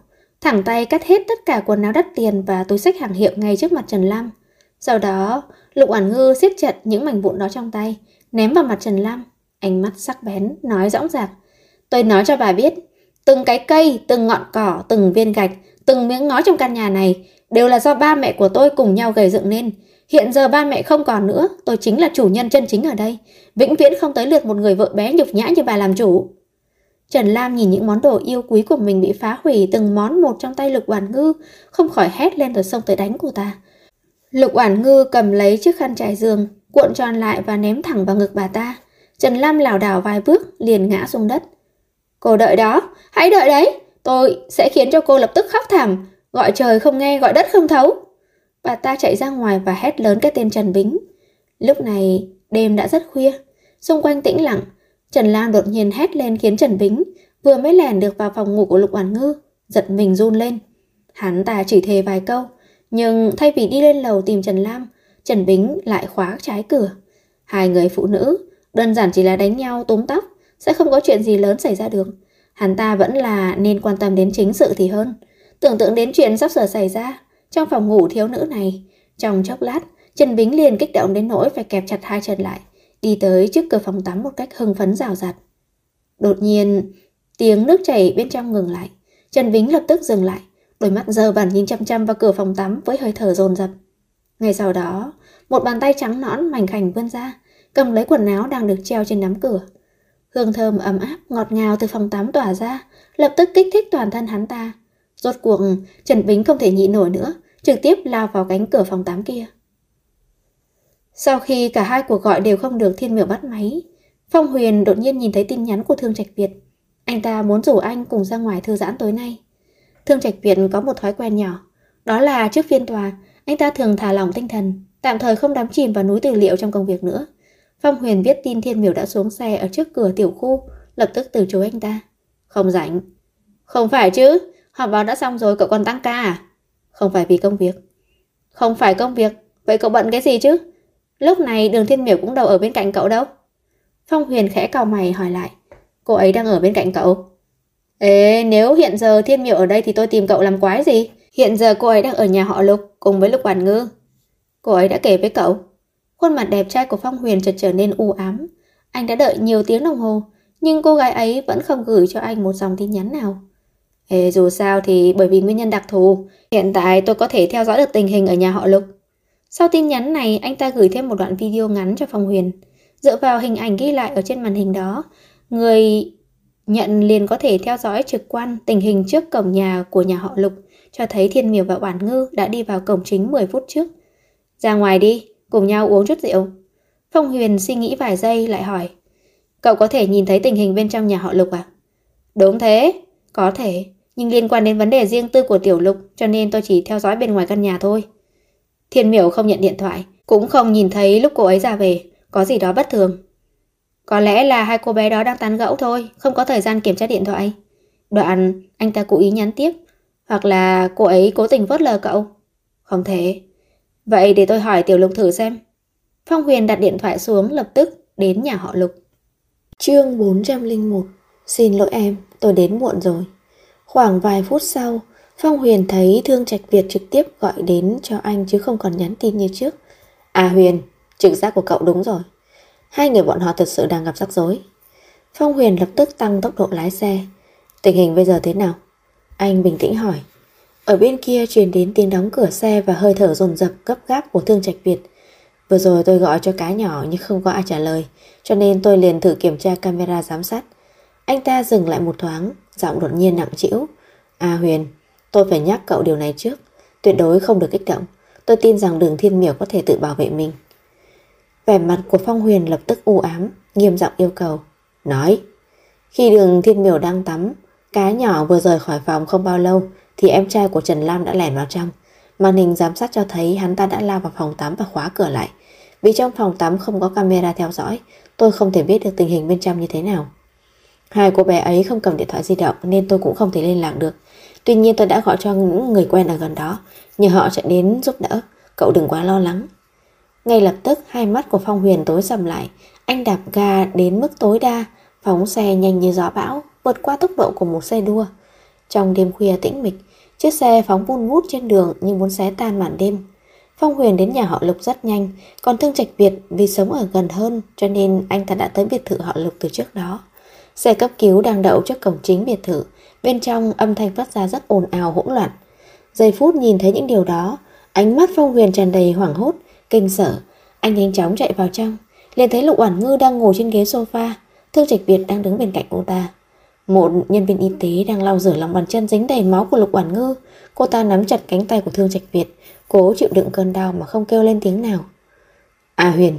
thẳng tay cắt hết tất cả quần áo đắt tiền và túi xách hàng hiệu ngay trước mặt Trần Lam. Sau đó, Lục Oản Ngư siết chặt những mảnh vụn đó trong tay, ném vào mặt Trần Lam, ánh mắt sắc bén nói dõng dạc: "Tôi nói cho bà biết, từng cái cây, từng ngọn cỏ, từng viên gạch, từng miếng ngói trong căn nhà này đều là do ba mẹ của tôi cùng nhau gầy dựng nên. Hiện giờ ba mẹ không còn nữa, tôi chính là chủ nhân chân chính ở đây, vĩnh viễn không tới lượt một người vợ bé nhục nhã như bà làm chủ." Trần Lam nhìn những món đồ yêu quý của mình bị phá hủy từng món một trong tay Lục Oản Ngư, không khỏi hét lên rồi xông tới đánh cô ta. Lục Oản Ngư cầm lấy chiếc khăn trải giường, cuộn tròn lại và ném thẳng vào ngực bà ta. Trần Lam lảo đảo vài bước liền ngã xuống đất. "Cô đợi đó, hãy đợi đấy, tôi sẽ khiến cho cô lập tức khóc thảm, gọi trời không nghe, gọi đất không thấu." Bà ta chạy ra ngoài và hét lớn cái tên Trần Bính. Lúc này đêm đã rất khuya, xung quanh tĩnh lặng. Trần Lam đột nhiên hét lên khiến Trần Bính vừa mới lèn được vào phòng ngủ của Lục Oản Ngư giật mình run lên. Hắn ta chỉ thề vài câu, nhưng thay vì đi lên lầu tìm Trần Lam, Trần Bính lại khóa trái cửa. Hai người phụ nữ đơn giản chỉ là đánh nhau túm tóc, sẽ không có chuyện gì lớn xảy ra được. Hắn ta vẫn là nên quan tâm đến chính sự thì hơn. Tưởng tượng đến chuyện sắp sửa xảy ra trong phòng ngủ thiếu nữ này, trong chốc lát, Trần Bính liền kích động đến nỗi phải kẹp chặt hai chân lại, đi tới trước cửa phòng tắm một cách hưng phấn rào rạt. Đột nhiên, tiếng nước chảy bên trong ngừng lại. Trần Bính lập tức dừng lại, đôi mắt dơ bẩn nhìn chăm chăm vào cửa phòng tắm với hơi thở dồn dập. Ngay sau đó, một bàn tay trắng nõn mảnh khảnh vươn ra, cầm lấy quần áo đang được treo trên nắm cửa. Hương thơm ấm áp ngọt ngào từ phòng tắm tỏa ra, lập tức kích thích toàn thân hắn ta. Rốt cuộc, Trần Bính không thể nhịn nổi nữa, trực tiếp lao vào cánh cửa phòng tắm kia. Sau khi cả hai cuộc gọi đều không được Thiên Miểu bắt máy, Phong Huyền đột nhiên nhìn thấy tin nhắn của Thương Trạch Việt. Anh ta muốn rủ anh cùng ra ngoài thư giãn tối nay. Thương Trạch Việt có một thói quen nhỏ, đó là trước phiên tòa, anh ta thường thả lỏng tinh thần, tạm thời không đắm chìm vào núi tư liệu trong công việc nữa. Phong Huyền biết tin Thiên Miểu đã xuống xe ở trước cửa tiểu khu, lập tức từ chối anh ta. "Không rảnh." "Không phải chứ, họp báo đã xong rồi, cậu còn tăng ca à?" "Không phải vì công việc." "Không phải công việc, vậy cậu bận cái gì chứ? Lúc này Đường Thiên Miểu cũng đâu ở bên cạnh cậu đâu." Phong Huyền khẽ cau mày hỏi lại. "Cô ấy đang ở bên cạnh cậu?" "Ê, nếu hiện giờ Thiên Miểu ở đây thì tôi tìm cậu làm quái gì? Hiện giờ cô ấy đang ở nhà họ Lục cùng với Lục Oản Ngư." "Cô ấy đã kể với cậu?" Khuôn mặt đẹp trai của Phong Huyền chợt trở nên u ám. Anh đã đợi nhiều tiếng đồng hồ, nhưng cô gái ấy vẫn không gửi cho anh một dòng tin nhắn nào. "Ê, dù sao thì bởi vì nguyên nhân đặc thù, hiện tại tôi có thể theo dõi được tình hình ở nhà họ Lục." Sau tin nhắn này, anh ta gửi thêm một đoạn video ngắn cho Phong Huyền. Dựa vào hình ảnh ghi lại ở trên màn hình đó, người nhận liền có thể theo dõi trực quan tình hình trước cổng nhà của nhà họ Lục, cho thấy Thiên Miểu và Oản Ngư đã đi vào cổng chính 10 phút trước. "Ra ngoài đi, cùng nhau uống chút rượu." Phong Huyền suy nghĩ vài giây lại hỏi. "Cậu có thể nhìn thấy tình hình bên trong nhà họ Lục à?" "Đúng thế, có thể, nhưng liên quan đến vấn đề riêng tư của Tiểu Lục, cho nên tôi chỉ theo dõi bên ngoài căn nhà thôi." Thiên Miểu không nhận điện thoại, cũng không nhìn thấy lúc cô ấy ra về, có gì đó bất thường. "Có lẽ là hai cô bé đó đang tán gẫu thôi, không có thời gian kiểm tra điện thoại." Đoạn anh ta cố ý nhắn tiếp. "Hoặc là cô ấy cố tình phớt lờ cậu?" "Không thể." "Vậy để tôi hỏi Tiểu Lục thử xem." Phong Huyền đặt điện thoại xuống, lập tức đến nhà họ Lục. Chương 401. Xin lỗi em, tôi đến muộn rồi. Khoảng vài phút sau, Phong Huyền thấy Thương Trạch Việt trực tiếp gọi đến cho anh chứ không còn nhắn tin như trước. "À Huyền, trực giác của cậu đúng rồi. Hai người bọn họ thật sự đang gặp rắc rối." Phong Huyền lập tức tăng tốc độ lái xe. "Tình hình bây giờ thế nào?" Anh bình tĩnh hỏi. Ở bên kia truyền đến tiếng đóng cửa xe và hơi thở dồn dập gấp gáp của Thương Trạch Việt. "Vừa rồi tôi gọi cho Cá Nhỏ nhưng không có ai trả lời, cho nên tôi liền thử kiểm tra camera giám sát." Anh ta dừng lại một thoáng, giọng đột nhiên nặng trĩu. "À Huyền, tôi phải nhắc cậu điều này trước, tuyệt đối không được kích động. Tôi tin rằng Đường Thiên Miểu có thể tự bảo vệ mình." Vẻ mặt của Phong Huyền lập tức u ám, nghiêm giọng yêu cầu. "Nói." Khi Đường Thiên Miểu đang tắm, Cá Nhỏ vừa rời khỏi phòng không bao lâu thì em trai của Trần Lam đã lẻn vào trong. Màn hình giám sát cho thấy hắn ta đã lao vào phòng tắm và khóa cửa lại. Vì trong phòng tắm không có camera theo dõi, tôi không thể biết được tình hình bên trong như thế nào. Hai cô bé ấy không cầm điện thoại di động nên tôi cũng không thể liên lạc được. Tuy nhiên tôi đã gọi cho những người quen ở gần đó, nhờ họ chạy đến giúp đỡ. Cậu đừng quá lo lắng." Ngay lập tức hai mắt của Phong Huyền tối sầm lại. Anh đạp ga đến mức tối đa, phóng xe nhanh như gió bão, vượt qua tốc độ của một xe đua. Trong đêm khuya tĩnh mịch, Chiếc xe phóng vun vút trên đường như muốn xé tan màn đêm. Phong Huyền đến nhà họ Lục rất nhanh, còn Thương Trạch Việt vì sống ở gần hơn cho nên anh ta đã tới biệt thự họ Lục từ trước đó. Xe cấp cứu đang đậu trước cổng chính biệt thự, bên trong âm thanh phát ra rất ồn ào hỗn loạn. Giây phút nhìn thấy những điều đó, ánh mắt Phong Huyền tràn đầy hoảng hốt, kinh sợ. Anh nhanh chóng chạy vào trong, liền thấy Lục Oản Ngư đang ngồi trên ghế sofa, Thương Trạch Việt đang đứng bên cạnh cô ta. Một nhân viên y tế đang lau rửa lòng bàn chân dính đầy máu của Lục Oản Ngư. Cô ta nắm chặt cánh tay của Thương Trạch Việt, cố chịu đựng cơn đau mà không kêu lên tiếng nào. "A Huyền,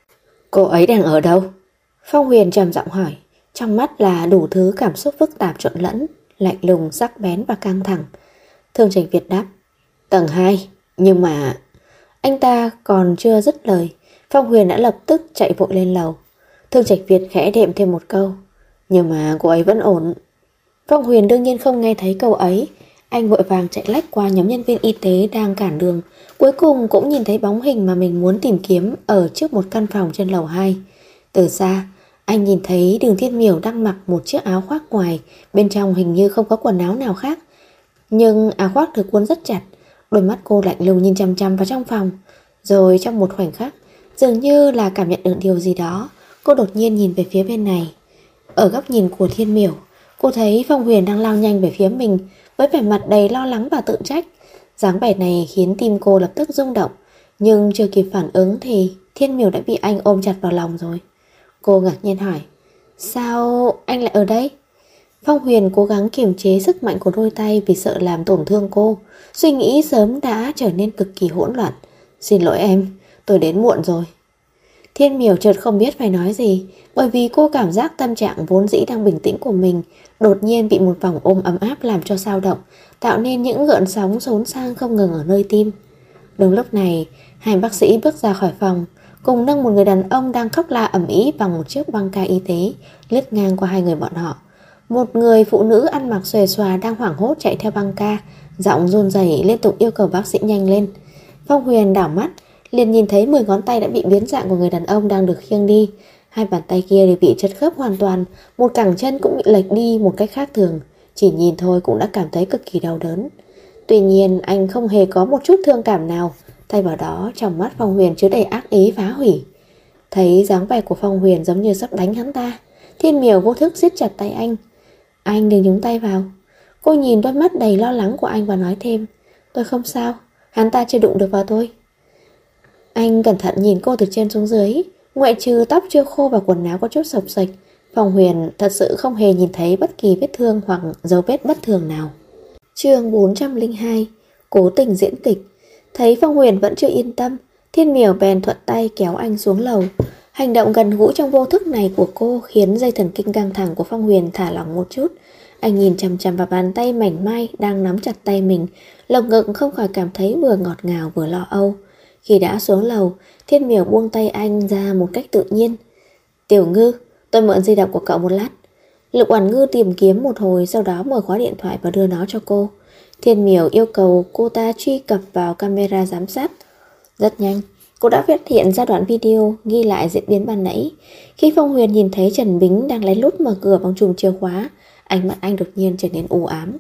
cô ấy đang ở đâu?" Phong Huyền trầm giọng hỏi, trong mắt là đủ thứ cảm xúc phức tạp trộn lẫn, lạnh lùng, sắc bén và căng thẳng. Thương Trạch Việt đáp, "Tầng 2, nhưng mà..." Anh ta còn chưa dứt lời, Phong Huyền đã lập tức chạy vội lên lầu. Thương Trạch Việt khẽ đệm thêm một câu, "Nhưng mà cô ấy vẫn ổn." Phong Huyền đương nhiên không nghe thấy câu ấy. Anh vội vàng chạy lách qua nhóm nhân viên y tế đang cản đường, cuối cùng cũng nhìn thấy bóng hình mà mình muốn tìm kiếm ở trước một căn phòng trên lầu 2. Từ xa, anh nhìn thấy Đường Thiên Miểu đang mặc một chiếc áo khoác ngoài, bên trong hình như không có quần áo nào khác. Nhưng áo khoác được cuốn rất chặt, đôi mắt cô lạnh lùng nhìn chằm chằm vào trong phòng. Rồi trong một khoảnh khắc, dường như là cảm nhận được điều gì đó, cô đột nhiên nhìn về phía bên này. Ở góc nhìn của Thiên Miểu, cô thấy Phong Huyền đang lao nhanh về phía mình với vẻ mặt đầy lo lắng và tự trách. Dáng vẻ này khiến tim cô lập tức rung động, nhưng chưa kịp phản ứng thì Thiên Miểu đã bị anh ôm chặt vào lòng rồi. Cô ngạc nhiên hỏi, "Sao anh lại ở đây?" Phong Huyền cố gắng kiềm chế sức mạnh của đôi tay vì sợ làm tổn thương cô. Suy nghĩ sớm đã trở nên cực kỳ hỗn loạn. "Xin lỗi em, tôi đến muộn rồi." Thiên Miểu chợt không biết phải nói gì, bởi vì cô cảm giác tâm trạng vốn dĩ đang bình tĩnh của mình đột nhiên bị một vòng ôm ấm áp làm cho dao động, tạo nên những gợn sóng xốn sang không ngừng ở nơi tim. Đúng lúc này, hai bác sĩ bước ra khỏi phòng, cùng nâng một người đàn ông đang khóc la ầm ĩ bằng một chiếc băng ca y tế, lướt ngang qua hai người bọn họ. Một người phụ nữ ăn mặc xòe xòa đang hoảng hốt chạy theo băng ca, giọng run rẩy liên tục yêu cầu bác sĩ nhanh lên. Phong Huyền đảo mắt, liền nhìn thấy 10 ngón tay đã bị biến dạng của người đàn ông đang được khiêng đi. Hai bàn tay kia đều bị chật khớp hoàn toàn, một cẳng chân cũng bị lệch đi một cách khác thường. Chỉ nhìn thôi cũng đã cảm thấy cực kỳ đau đớn. Tuy nhiên anh không hề có một chút thương cảm nào, thay vào đó trong mắt Phong Huyền chứa đầy ác ý phá hủy. Thấy dáng vẻ của Phong Huyền giống như sắp đánh hắn ta, Thiên Miểu vô thức siết chặt tay anh. "Anh đừng nhúng tay vào." Cô nhìn đôi mắt đầy lo lắng của anh và nói thêm, "Tôi không sao, hắn ta chưa đụng được vào tôi." Anh cẩn thận nhìn cô từ trên xuống dưới, ngoại trừ tóc chưa khô và quần áo có chút xộc xệch, Phong Huyền thật sự không hề nhìn thấy bất kỳ vết thương hoặc dấu vết bất thường nào. Chương 402, cố tình diễn kịch. Thấy Phong Huyền vẫn chưa yên tâm, Thiên Miểu bèn thuận tay kéo anh xuống lầu. Hành động gần gũi trong vô thức này của cô khiến dây thần kinh căng thẳng của Phong Huyền thả lỏng một chút. Anh nhìn chằm chằm vào bàn tay mảnh mai đang nắm chặt tay mình, lồng ngực không khỏi cảm thấy vừa ngọt ngào vừa lo âu. Khi đã xuống lầu, Thiên Miểu buông tay anh ra một cách tự nhiên. "Tiểu Ngư, tôi mượn di động của cậu một lát." Lục Oản Ngư tìm kiếm một hồi, sau đó mở khóa điện thoại và đưa nó cho cô. Thiên Miểu yêu cầu cô ta truy cập vào camera giám sát. Rất nhanh, cô đã phát hiện ra đoạn video ghi lại diễn biến ban nãy. Khi Phong Huyền nhìn thấy Trần Bính đang lén lút mở cửa bằng chùm chìa khóa, ánh mắt anh đột nhiên trở nên u ám.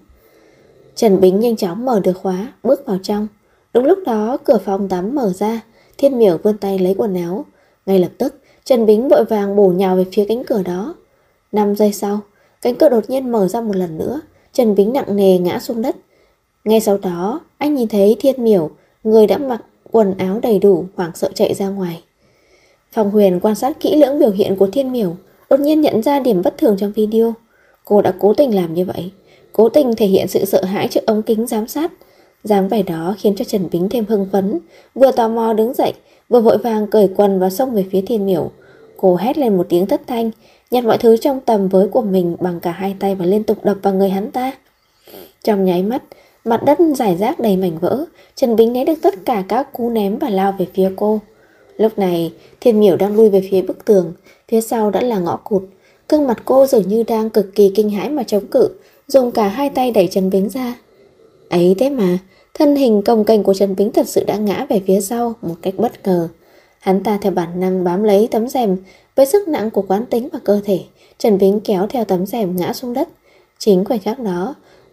Trần Bính nhanh chóng mở được khóa, bước vào trong. Đúng lúc đó, cửa phòng tắm mở ra, Thiên Miểu vươn tay lấy quần áo. Ngay lập tức, Trần Bính vội vàng bổ nhào về phía cánh cửa đó. 5 giây sau, cánh cửa đột nhiên mở ra một lần nữa, Trần Bính nặng nề ngã xuống đất. Ngay sau đó, anh nhìn thấy Thiên Miểu, người đã mặc quần áo đầy đủ, hoảng sợ chạy ra ngoài. Phong Huyền quan sát kỹ lưỡng biểu hiện của Thiên Miểu, đột nhiên nhận ra điểm bất thường trong video. Cô đã cố tình làm như vậy, cố tình thể hiện sự sợ hãi trước ống kính giám sát. Dáng vẻ đó khiến cho Trần Bính thêm hưng phấn, vừa tò mò đứng dậy, vừa vội vàng cởi quần và xông về phía Thiên Miểu. Cô hét lên một tiếng thất thanh, nhặt mọi thứ trong tầm với của mình bằng cả hai tay và liên tục đập vào người hắn ta. Trong nháy mắt, mặt đất rải rác đầy mảnh vỡ, Trần Bính né được tất cả các cú ném và lao về phía cô. Lúc này, Thiên Miểu đang lui về phía bức tường, phía sau đã là ngõ cụt. Gương mặt cô dường như đang cực kỳ kinh hãi mà chống cự, dùng cả hai tay đẩy Trần Bính ra. Ấy thế mà, thân hình cồng kềnh của Trần Bính thật sự đã ngã về phía sau một cách bất ngờ. Hắn ta theo bản năng bám lấy tấm rèm, với sức nặng của quán tính và cơ thể, Trần Bính kéo theo tấm rèm ngã xuống đất. Chính khoảnh khắc đó,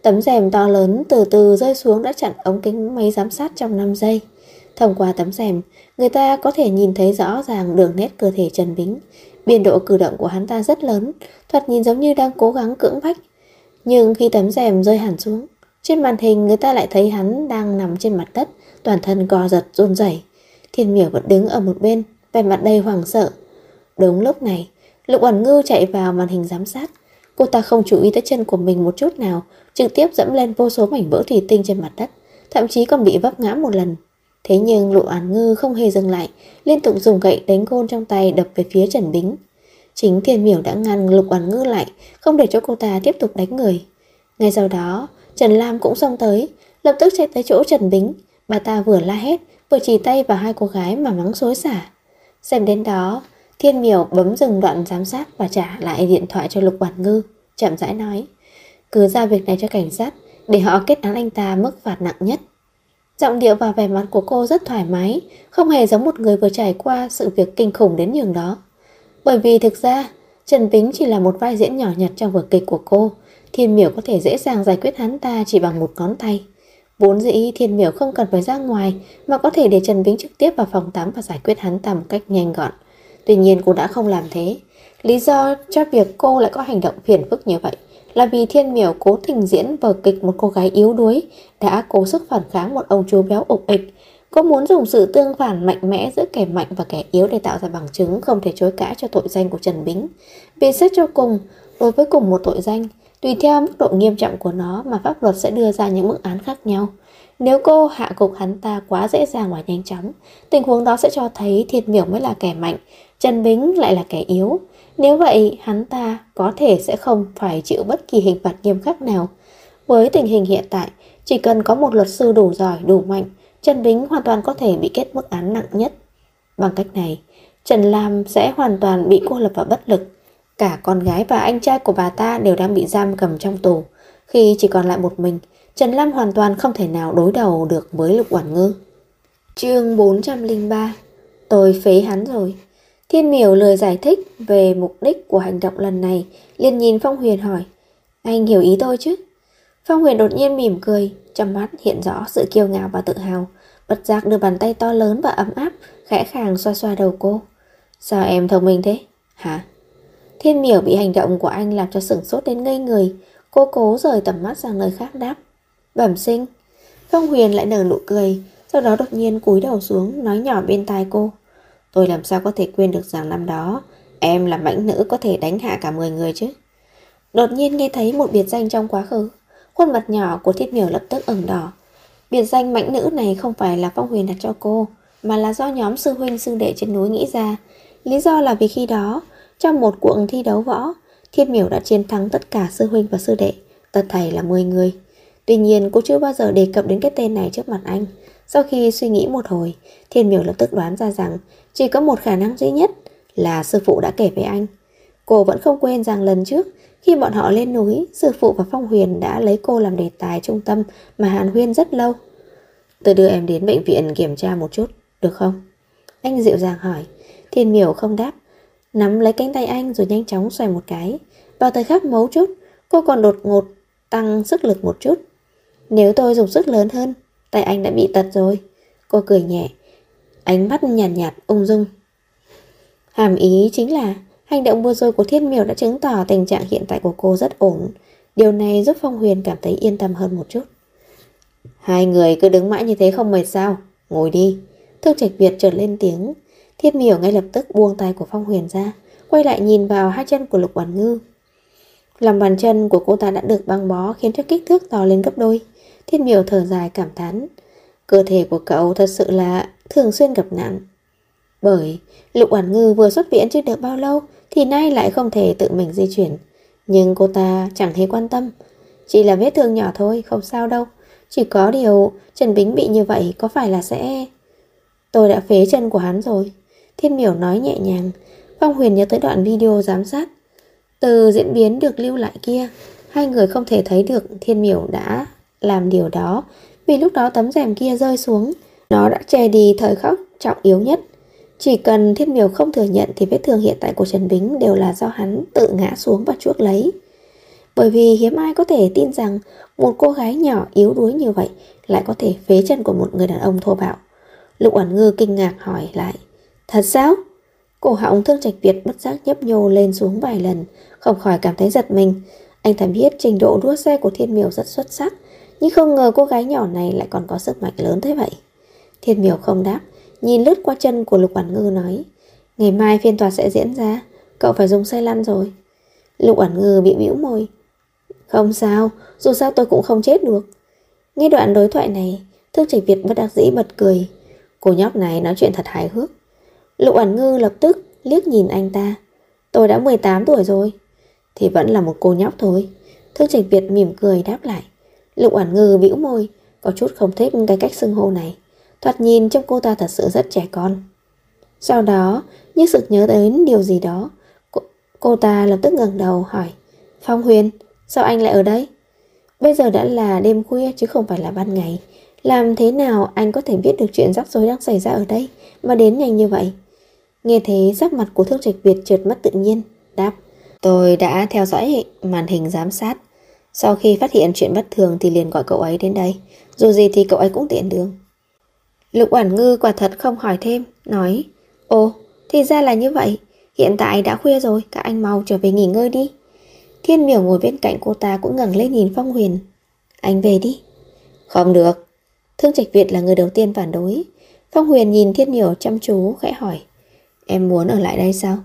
Tấm rèm to lớn từ từ rơi xuống đã chặn ống kính máy giám sát trong 5 giây. Thông qua tấm rèm, người ta có thể nhìn thấy rõ ràng đường nét cơ thể Trần Bính. Biên độ cử động của hắn ta rất lớn, thoạt nhìn giống như đang cố gắng cưỡng bách. Nhưng khi tấm rèm rơi hẳn xuống, trên màn hình người ta lại thấy hắn đang nằm trên mặt đất, toàn thân co giật run rẩy. Thiên Miểu vẫn đứng ở một bên, vẻ mặt đầy hoảng sợ. Đúng lúc này, Lục Uẩn Ngư chạy vào màn hình giám sát. Cô ta không chú ý tới chân của mình một chút nào, trực tiếp dẫm lên vô số mảnh vỡ thủy tinh trên mặt đất, thậm chí còn bị vấp ngã một lần. Thế nhưng Lục Uẩn Ngư không hề dừng lại, liên tục dùng gậy đánh gôn trong tay đập về phía Trần Bính. Chính Thiên Miểu đã ngăn Lục Uẩn Ngư lại, không để cho cô ta tiếp tục đánh người. Ngay sau đó, Trần Lam cũng xông tới, lập tức chạy tới chỗ Trần Bính. Bà ta vừa la hét, vừa chỉ tay vào hai cô gái mà mắng xối xả. Xem đến đó, Thiên Miểu bấm dừng đoạn giám sát và trả lại điện thoại cho Lục Uẩn Ngư, chậm rãi nói: cứ giao việc này cho cảnh sát, để họ kết án anh ta mức phạt nặng nhất. Giọng điệu và vẻ mặt của cô rất thoải mái, không hề giống một người vừa trải qua sự việc kinh khủng đến nhường đó. Bởi vì thực ra, Trần Bính chỉ là một vai diễn nhỏ nhặt trong vở kịch của cô. Thiên Miểu có thể dễ dàng giải quyết hắn ta chỉ bằng một ngón tay. Vốn dĩ Thiên Miểu không cần phải ra ngoài, mà có thể để Trần Bính trực tiếp vào phòng tắm và giải quyết hắn ta một cách nhanh gọn. Tuy nhiên cô đã không làm thế. Lý do cho việc cô lại có hành động phiền phức như vậy là vì Thiên Miểu cố tình diễn vở kịch một cô gái yếu đuối đã cố sức phản kháng một ông chú béo ục ịch. Cô muốn dùng sự tương phản mạnh mẽ giữa kẻ mạnh và kẻ yếu để tạo ra bằng chứng không thể chối cãi cho tội danh của Trần Bính. Vì xét cho cùng, đối với cùng một tội danh, tùy theo mức độ nghiêm trọng của nó mà pháp luật sẽ đưa ra những mức án khác nhau. Nếu cô hạ gục hắn ta quá dễ dàng và nhanh chóng, tình huống đó sẽ cho thấy Thiên Miểu mới là kẻ mạnh, Trần Bính lại là kẻ yếu. Nếu vậy, hắn ta có thể sẽ không phải chịu bất kỳ hình phạt nghiêm khắc nào. Với tình hình hiện tại, chỉ cần có một luật sư đủ giỏi, đủ mạnh, Trần Bính hoàn toàn có thể bị kết mức án nặng nhất. Bằng cách này, Trần Lam sẽ hoàn toàn bị cô lập và bất lực. Cả con gái và anh trai của bà ta đều đang bị giam cầm trong tù. Khi chỉ còn lại một mình, Trần Lam hoàn toàn không thể nào đối đầu được với Lục Uẩn Ngư. Chương 403. Tôi phế hắn rồi. Thiên Miểu lười giải thích về mục đích của hành động lần này, liền nhìn Phong Huyền hỏi: anh hiểu ý tôi chứ? Phong Huyền đột nhiên mỉm cười, trong mắt hiện rõ sự kiêu ngạo và tự hào, bất giác đưa bàn tay to lớn và ấm áp khẽ khàng xoa xoa đầu cô. Sao em thông minh thế? Hả? Thiên Miểu bị hành động của anh làm cho sửng sốt đến ngây người. Cô cố rời tầm mắt sang nơi khác đáp: bẩm sinh. Phong Huyền lại nở nụ cười, sau đó đột nhiên cúi đầu xuống nói nhỏ bên tai cô: tôi làm sao có thể quên được rằng năm đó em là mãnh nữ có thể đánh hạ cả 10 người chứ? Đột nhiên nghe thấy một biệt danh trong quá khứ, khuôn mặt nhỏ của Thiên Miểu lập tức ửng đỏ. Biệt danh mãnh nữ này không phải là Phong Huyền đặt cho cô, mà là do nhóm sư huynh sư đệ trên núi nghĩ ra. Lý do là vì khi đó, trong một cuộc thi đấu võ, Thiên Miểu đã chiến thắng tất cả sư huynh và sư đệ, tất thảy là 10 người. Tuy nhiên cô chưa bao giờ đề cập đến cái tên này trước mặt anh. Sau khi suy nghĩ một hồi, Thiên Miểu lập tức đoán ra rằng chỉ có một khả năng duy nhất là sư phụ đã kể với anh. Cô vẫn không quên rằng lần trước khi bọn họ lên núi, sư phụ và Phong Huyền đã lấy cô làm đề tài trung tâm mà hàn huyên rất lâu. Tôi đưa em đến bệnh viện kiểm tra một chút, được không? Anh dịu dàng hỏi. Thiên Miểu không đáp, nắm lấy cánh tay anh rồi nhanh chóng xoay một cái. Vào thời khắc mấu chốt, cô còn đột ngột tăng sức lực một chút. Nếu tôi dùng sức lớn hơn, tay anh đã bị tật rồi. Cô cười nhẹ, ánh mắt nhàn nhạt, ung dung. Hàm ý chính là hành động vừa rồi của Thiên Miểu đã chứng tỏ tình trạng hiện tại của cô rất ổn. Điều này giúp Phong Huyền cảm thấy yên tâm hơn một chút. Hai người cứ đứng mãi như thế không mệt sao? Ngồi đi. Thương Trạch Việt chợt lên tiếng. Thiên Miểu ngay lập tức buông tay của Phong Huyền ra, quay lại nhìn vào hai chân của Lục Uẩn Ngư. Lòng bàn chân của cô ta đã được băng bó, khiến cho kích thước to lên gấp đôi. Thiên Miểu thở dài cảm thán, cơ thể của cậu thật sự là thường xuyên gặp nạn. Bởi Lục Uẩn Ngư vừa xuất viện chưa được bao lâu thì nay lại không thể tự mình di chuyển. Nhưng cô ta chẳng hề quan tâm. Chỉ là vết thương nhỏ thôi, không sao đâu. Chỉ có điều Trần Bính bị như vậy có phải là sẽ... Tôi đã phế chân của hắn rồi, Thiên Miểu nói nhẹ nhàng. Phong Huyền nhớ tới đoạn video giám sát từ diễn biến được lưu lại kia. Hai người không thể thấy được Thiên Miểu đã làm điều đó, vì lúc đó tấm rèm kia rơi xuống, nó đã che đi thời khắc trọng yếu nhất. Chỉ cần Thiên Miểu không thừa nhận thì vết thương hiện tại của Trần Bính đều là do hắn tự ngã xuống và chuốc lấy. bởi vì hiếm ai có thể tin rằng một cô gái nhỏ yếu đuối như vậy lại có thể phế chân của một người đàn ông thô bạo. Lục Uẩn Ngư kinh ngạc hỏi lại, thật sao? Cổ họng Thương Trạch Việt bất giác nhấp nhô lên xuống vài lần, không khỏi cảm thấy giật mình. Anh ta biết trình độ đua xe của Thiên Miểu rất xuất sắc, nhưng không ngờ cô gái nhỏ này lại còn có sức mạnh lớn thế vậy. Thiên Miểu không đáp, nhìn lướt qua chân của Lục Uẩn Ngư nói, ngày mai phiên tòa sẽ diễn ra, cậu phải dùng xe lăn rồi. Lục Uẩn Ngư bị bĩu môi, không sao, dù sao tôi cũng không chết được. Nghe đoạn đối thoại này, Thương Trạch Việt bất đắc dĩ bật cười. Cô nhóc này nói chuyện thật hài hước. Lục Uẩn Ngư lập tức liếc nhìn anh ta. Tôi đã 18 tuổi rồi. Thì vẫn là một cô nhóc thôi. Thương Trạch Việt mỉm cười đáp lại. Lục Uẩn Ngư bĩu môi, có chút không thích cái cách xưng hô này. Thoạt nhìn trông cô ta thật sự rất trẻ con. Sau đó, như sực nhớ đến điều gì đó, cô ta lập tức ngẩng đầu hỏi, Phong Huyền, sao anh lại ở đây? Bây giờ đã là đêm khuya chứ không phải là ban ngày. Làm thế nào anh có thể biết được chuyện rắc rối đang xảy ra ở đây mà đến nhanh như vậy? Nghe thế sắc mặt của Thương Trạch Việt chợt mất tự nhiên, đáp, tôi đã theo dõi màn hình giám sát. Sau khi phát hiện chuyện bất thường thì liền gọi cậu ấy đến đây. Dù gì thì cậu ấy cũng tiện đường. Lục Uẩn Ngư quả thật không hỏi thêm, nói, ồ, thì ra là như vậy. Hiện tại đã khuya rồi, các anh mau trở về nghỉ ngơi đi. Thiên Miểu ngồi bên cạnh cô ta cũng ngẩng lên nhìn Phong Huyền. Anh về đi. Không được. Thương Trạch Việt là người đầu tiên phản đối. Phong Huyền nhìn Thiên Miểu chăm chú khẽ hỏi, em muốn ở lại đây sao?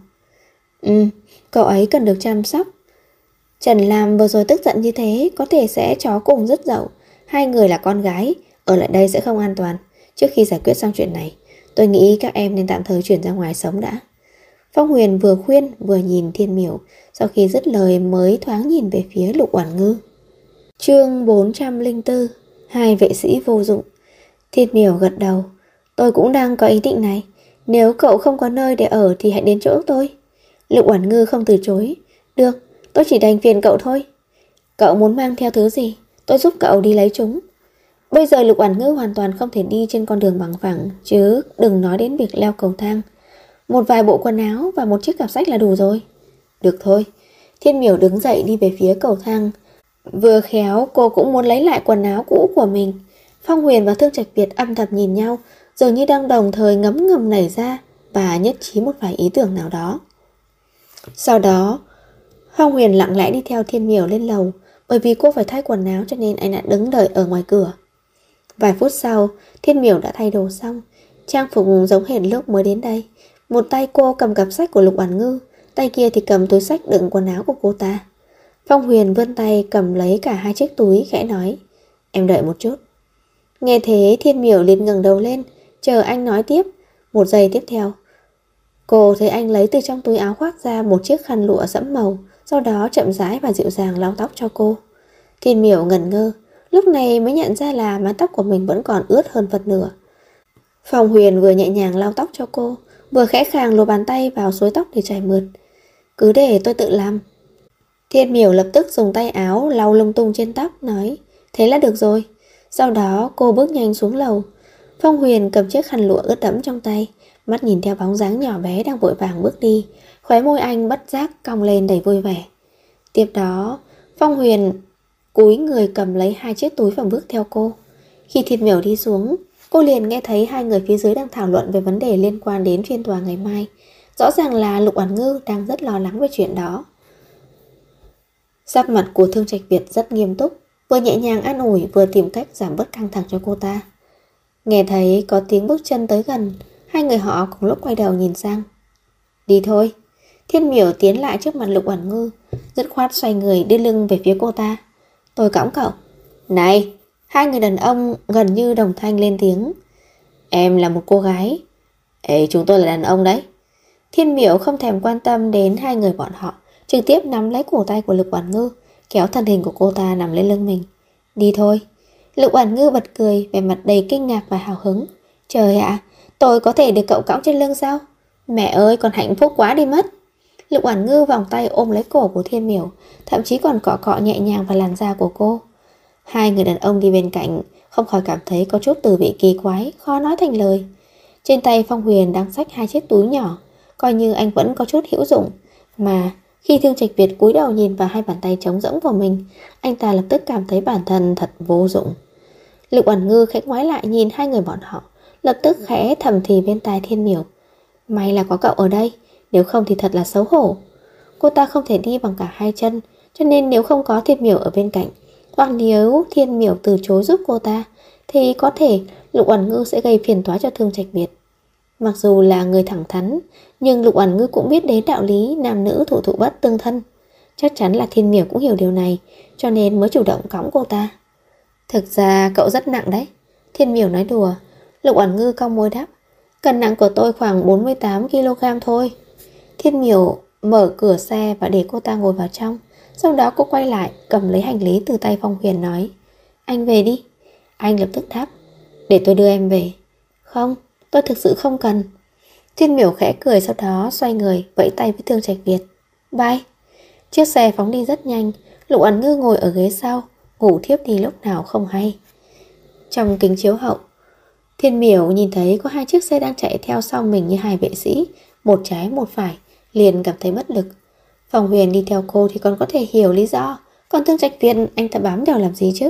Cậu ấy cần được chăm sóc. Trần Lam vừa rồi tức giận như thế, có thể sẽ chó cùng rất dậu. Hai người là con gái, ở lại đây sẽ không an toàn. Trước khi giải quyết xong chuyện này, tôi nghĩ các em nên tạm thời chuyển ra ngoài sống đã. Phong Huyền vừa khuyên vừa nhìn Thiên Miểu, sau khi dứt lời mới thoáng nhìn về phía Lục Uẩn Ngư. Chương 404, hai vệ sĩ vô dụng. Thiên Miểu gật đầu, tôi cũng đang có ý định này. Nếu cậu không có nơi để ở thì hãy đến chỗ tôi. Lục Uẩn Ngư không từ chối. Được, tôi chỉ đành phiền cậu thôi. Cậu muốn mang theo thứ gì, tôi giúp cậu đi lấy chúng. Bây giờ Lục Uẩn Ngư hoàn toàn không thể đi trên con đường bằng phẳng, chứ đừng nói đến việc leo cầu thang. Một vài bộ quần áo và một chiếc cặp sách là đủ rồi. Được thôi. Thiên Miểu đứng dậy đi về phía cầu thang. Vừa khéo cô cũng muốn lấy lại quần áo cũ của mình. Phong Huyền và Thương Trạch Việt âm thầm nhìn nhau, dường như đang đồng thời ngấm ngầm nảy ra và nhất trí một vài ý tưởng nào đó. Sau đó, Phong Huyền lặng lẽ đi theo Thiên Miểu lên lầu, bởi vì cô phải thay quần áo cho nên anh đã đứng đợi ở ngoài cửa. Vài phút sau, Thiên Miểu đã thay đồ xong, trang phục giống hệt lúc mới đến đây. Một tay cô cầm cặp sách của Lục Uẩn Ngư, tay kia thì cầm túi sách đựng quần áo của cô ta. Phong Huyền vươn tay cầm lấy cả hai chiếc túi, khẽ nói, em đợi một chút. Nghe thế Thiên Miểu liền ngẩng đầu lên, chờ anh nói tiếp. Một giây tiếp theo, cô thấy anh lấy từ trong túi áo khoác ra một chiếc khăn lụa sẫm màu, sau đó chậm rãi và dịu dàng lau tóc cho cô. Thiên Miểu ngẩn ngơ, lúc này mới nhận ra là mái tóc của mình vẫn còn ướt hơn phần nửa. Phong Huyền vừa nhẹ nhàng lau tóc cho cô, vừa khẽ khàng luồn bàn tay vào xối tóc để chảy mượt. Cứ để tôi tự làm. Thiên Miểu lập tức dùng tay áo lau lung tung trên tóc, nói, thế là được rồi. Sau đó cô bước nhanh xuống lầu. Phong Huyền cầm chiếc khăn lụa ướt đẫm trong tay, mắt nhìn theo bóng dáng nhỏ bé đang vội vàng bước đi, khóe môi anh bất giác cong lên đầy vui vẻ. Tiếp đó, Phong Huyền cúi người cầm lấy hai chiếc túi và bước theo cô. Khi Thiên Miểu đi xuống, cô liền nghe thấy hai người phía dưới đang thảo luận về vấn đề liên quan đến phiên tòa ngày mai. Rõ ràng là Lục Uẩn Ngư đang rất lo lắng về chuyện đó. Sắc mặt của Thương Trạch Việt rất nghiêm túc, vừa nhẹ nhàng an ủi vừa tìm cách giảm bớt căng thẳng cho cô ta. Nghe thấy có tiếng bước chân tới gần, hai người họ cùng lúc quay đầu nhìn sang. Đi thôi. Thiên Miểu tiến lại trước mặt Lục Uẩn Ngư, dứt khoát xoay người đưa lưng về phía cô ta. Tôi cõng cậu. Này! Hai người đàn ông gần như đồng thanh lên tiếng. Em là một cô gái. Ê, chúng tôi là đàn ông đấy. Thiên Miểu không thèm quan tâm đến hai người bọn họ, trực tiếp nắm lấy cổ tay của Lục Uẩn Ngư, kéo thân hình của cô ta nằm lên lưng mình. Đi thôi. Lục Uẩn Ngư bật cười, vẻ mặt đầy kinh ngạc và hào hứng. Trời ạ, tôi có thể được cậu cõng trên lưng sao? Mẹ ơi, còn hạnh phúc quá đi mất. Lục Uẩn Ngư vòng tay ôm lấy cổ của Thiên Miểu, thậm chí còn cọ cọ nhẹ nhàng vào làn da của cô. Hai người đàn ông đi bên cạnh không khỏi cảm thấy có chút từ vị kỳ quái, khó nói thành lời. Trên tay Phong Huyền đang xách hai chiếc túi nhỏ, coi như anh vẫn có chút hữu dụng, mà Khi Thương Trạch Việt cúi đầu nhìn vào hai bàn tay trống rỗng của mình, anh ta lập tức cảm thấy bản thân thật vô dụng. Lục Uẩn Ngư khẽ ngoái lại nhìn hai người bọn họ, lập tức khẽ thầm thì bên tai Thiên Miểu: may là có cậu ở đây, nếu không thì thật là xấu hổ. Cô ta không thể đi bằng cả hai chân, cho nên nếu không có Thiên Miểu ở bên cạnh, hoặc nếu Thiên Miểu từ chối giúp cô ta, thì có thể Lục Uẩn Ngư sẽ gây phiền toái cho Thương Trạch Việt. Mặc dù là người thẳng thắn, nhưng Lục Uẩn Ngư cũng biết đến đạo lý nam nữ thụ thụ bất tương thân. Chắc chắn là Thiên Miểu cũng hiểu điều này, cho nên mới chủ động cõng cô ta. Thực ra cậu rất nặng đấy, Thiên Miểu nói đùa. Lục Uẩn Ngư cong môi đáp: cân nặng của tôi khoảng 48 kg thôi. Thiên Miểu mở cửa xe và để cô ta ngồi vào trong. Sau đó cô quay lại cầm lấy hành lý từ tay Phong Huyền nói: anh về đi. Anh lập tức đáp: để tôi đưa em về. Không, tôi thực sự không cần. Thiên Miểu khẽ cười, sau đó xoay người vẫy tay với Thương Trạch Việt: bye. Chiếc xe phóng đi rất nhanh. Lục Uẩn Ngư ngồi ở ghế sau, ngủ thiếp đi lúc nào không hay. Trong kính chiếu hậu, Thiên Miểu nhìn thấy có hai chiếc xe đang chạy theo sau mình như hai vệ sĩ, một trái một phải, liền cảm thấy bất lực. Phong Huyền đi theo cô thì còn có thể hiểu lý do, còn Thương Trạch Việt anh ta bám theo làm gì chứ?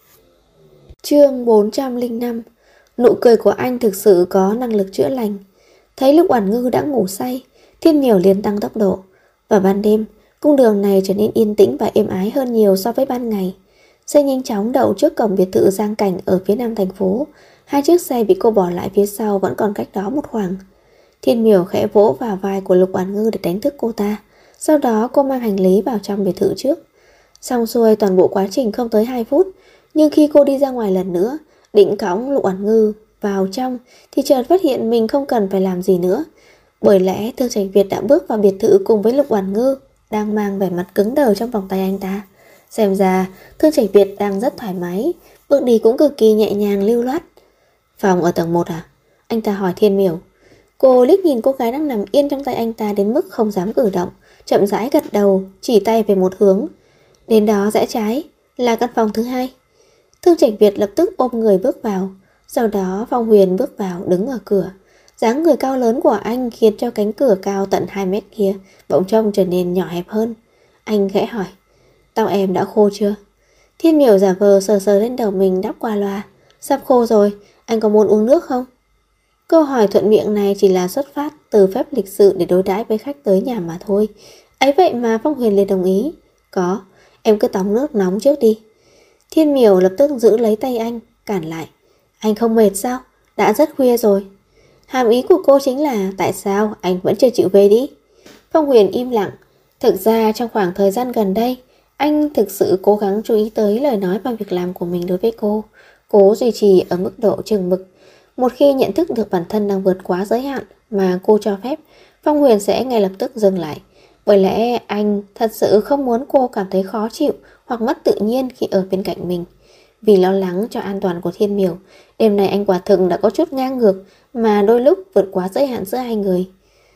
Chương 405. Nụ cười của anh thực sự có năng lực chữa lành. Thấy Lục Uẩn Ngư đã ngủ say, Thiên Miểu liền tăng tốc độ. Vào ban đêm, cung đường này trở nên yên tĩnh và êm ái hơn nhiều so với ban ngày. Xe nhanh chóng đậu trước cổng biệt thự Giang Cảnh ở phía nam thành phố. Hai chiếc xe bị cô bỏ lại phía sau vẫn còn cách đó một khoảng. Thiên Miểu khẽ vỗ vào vai của Lục Uẩn Ngư để đánh thức cô ta. Sau đó cô mang hành lý vào trong biệt thự trước. Xong xuôi toàn bộ quá trình không tới 2 phút. Nhưng khi cô đi ra ngoài lần nữa, định cõng Lục Uẩn Ngư vào trong, thì chợt phát hiện mình không cần phải làm gì nữa. Bởi lẽ Thương Trạch Việt đã bước vào biệt thự cùng với Lục Uẩn Ngư, đang mang vẻ mặt cứng đờ trong vòng tay anh ta. Xem ra Thương Trạch Việt đang rất thoải mái, bước đi cũng cực kỳ nhẹ nhàng lưu loát. Phòng ở tầng 1 à? Anh ta hỏi Thiên Miểu. Cô liếc nhìn cô gái đang nằm yên trong tay anh ta đến mức không dám cử động, chậm rãi gật đầu, chỉ tay về một hướng. Đến đó rẽ trái, là căn phòng thứ 2. Thương Trạch Việt lập tức ôm người bước vào. Sau đó Phong Huyền bước vào đứng ở cửa. Dáng người cao lớn của anh khiến cho cánh cửa cao tận 2 mét kia bỗng trông trở nên nhỏ hẹp hơn. Anh khẽ hỏi: tóc em đã khô chưa? Thiên Miểu giả vờ sờ sờ lên đầu mình đáp qua loa: sắp khô rồi, anh có muốn uống nước không? Câu hỏi thuận miệng này chỉ là xuất phát từ phép lịch sự để đối đãi với khách tới nhà mà thôi. Ấy vậy mà Phong Huyền liền đồng ý: có, em cứ tắm nước nóng trước đi. Thiên Miểu lập tức giữ lấy tay anh, cản lại: anh không mệt sao? Đã rất khuya rồi. Hàm ý của cô chính là tại sao anh vẫn chưa chịu về đi? Phong Huyền im lặng. Thực ra trong khoảng thời gian gần đây, anh thực sự cố gắng chú ý tới lời nói và việc làm của mình đối với cô, cố duy trì ở mức độ chừng mực. Một khi nhận thức được bản thân đang vượt quá giới hạn mà cô cho phép, Phong Huyền sẽ ngay lập tức dừng lại. Bởi lẽ anh thật sự không muốn cô cảm thấy khó chịu hoặc mất tự nhiên khi ở bên cạnh mình. Vì lo lắng cho an toàn của Thiên Miểu, đêm nay anh quả thực đã có chút ngang ngược, mà đôi lúc vượt quá giới hạn giữa hai người.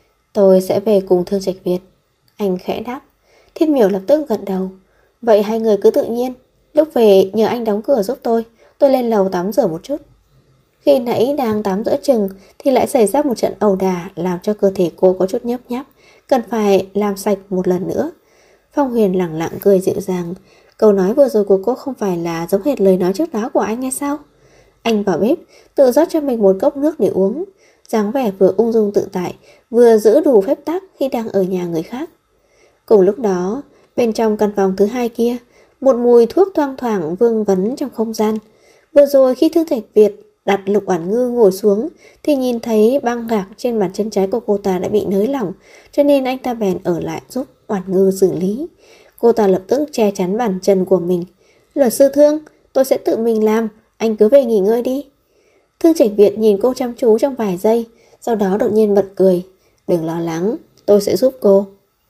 Tôi sẽ về cùng Thương Trạch Việt, anh khẽ đáp. Thiên Miểu lập tức gật đầu. Vậy hai người cứ tự nhiên, lúc về nhờ anh đóng cửa giúp tôi lên lầu tắm rửa một chút. Khi nãy đang tắm giữa chừng thì lại xảy ra một trận ẩu đả làm cho cơ thể cô có chút nhấp nháp, cần phải làm sạch một lần nữa. Phong Huyền lẳng lặng cười dịu dàng. Câu nói vừa rồi của cô không phải là giống hệt lời nói trước đó của anh hay sao? Anh vào bếp tự rót cho mình một cốc nước để uống, dáng vẻ vừa ung dung tự tại, vừa giữ đủ phép tắc khi đang ở nhà người khác. Cùng lúc đó, bên trong căn phòng thứ 2 kia, một mùi thuốc thoang thoảng vương vấn trong không gian. Vừa rồi khi Thương Trạch Việt đặt Lục Uẩn Ngư ngồi xuống thì nhìn thấy băng gạc trên bàn chân trái của cô ta đã bị nới lỏng, cho nên anh ta bèn ở lại giúp Uẩn Ngư xử lý. Cô ta lập tức che chắn bàn chân của mình. Luật sư Thương, tôi sẽ tự mình làm, anh cứ về nghỉ ngơi đi. Thương Trạch Việt nhìn cô chăm chú trong vài giây, sau đó đột nhiên bật cười. Đừng lo lắng, tôi sẽ giúp cô.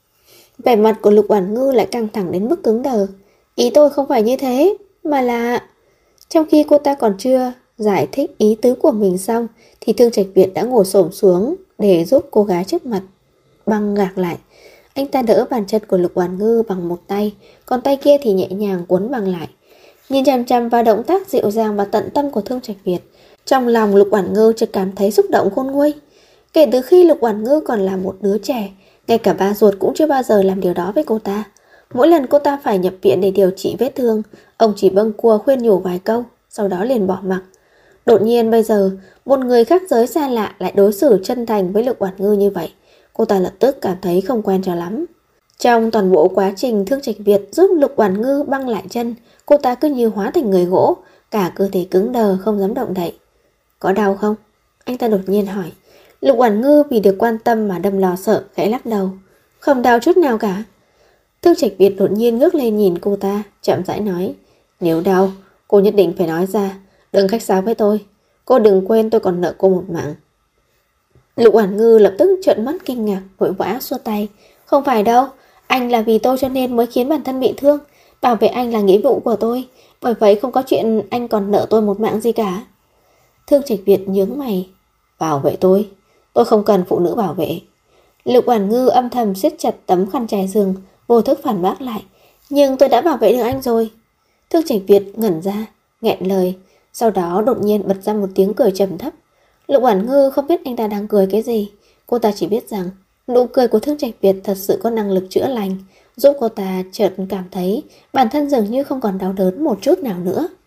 Vẻ mặt của Lục Uẩn Ngư lại căng thẳng đến mức cứng đờ. Ý tôi không phải như thế, mà là... Trong khi cô ta còn chưa giải thích ý tứ của mình xong thì Thương Trạch Việt đã ngồi xổm xuống để giúp cô gái trước mặt băng gạc lại. Anh ta đỡ bàn chân của Lục Uẩn Ngư bằng một tay, còn tay kia thì nhẹ nhàng cuốn băng lại. Nhìn chằm chằm vào động tác dịu dàng và tận tâm của Thương Trạch Việt, trong lòng Lục Uẩn Ngư chợt cảm thấy xúc động khôn nguôi. Kể từ khi Lục Uẩn Ngư còn là một đứa trẻ Ngay cả ba ruột cũng chưa bao giờ làm điều đó với cô ta. Mỗi lần cô ta phải nhập viện để điều trị vết thương, ông chỉ bâng cua khuyên nhủ vài câu, sau đó liền bỏ mặc. Đột nhiên bây giờ, một người khác giới xa lạ lại đối xử chân thành với Lục Oản Ngư như vậy. Cô ta lập tức cảm thấy không quen cho lắm. Trong toàn bộ quá trình Thương Trạch Việt giúp Lục Oản Ngư băng lại chân, cô ta cứ như hóa thành người gỗ, cả cơ thể cứng đờ không dám động đậy. Có đau không? Anh ta đột nhiên hỏi. Lục Oản Ngư vì được quan tâm mà đâm lo sợ, khẽ lắc đầu. Không đau chút nào cả. Thương Trạch Việt đột nhiên ngước lên nhìn cô ta, chậm rãi nói. Nếu đau, cô nhất định phải nói ra, đừng khách sáo với tôi. Cô đừng quên tôi còn nợ cô một mạng. Lục Oản Ngư lập tức trợn mắt kinh ngạc, vội vã xua tay. Không phải đâu, anh là vì tôi cho nên mới khiến bản thân bị thương. Bảo vệ anh là nghĩa vụ của tôi, bởi vậy không có chuyện anh còn nợ tôi một mạng gì cả. Thương Trạch Việt nhướng mày. Bảo vệ tôi không cần phụ nữ bảo vệ. Lục Oản Ngư âm thầm siết chặt tấm khăn trải giường, vô thức phản bác lại. Nhưng tôi đã bảo vệ được anh rồi. Thương Trạch Việt ngẩn ra, nghẹn lời, sau đó đột nhiên bật ra một tiếng cười trầm thấp. Lục Oản Ngư không biết anh ta đang cười cái gì, cô ta chỉ biết rằng nụ cười của Thương Trạch Việt thật sự có năng lực chữa lành, giúp cô ta chợt cảm thấy bản thân dường như không còn đau đớn một chút nào nữa.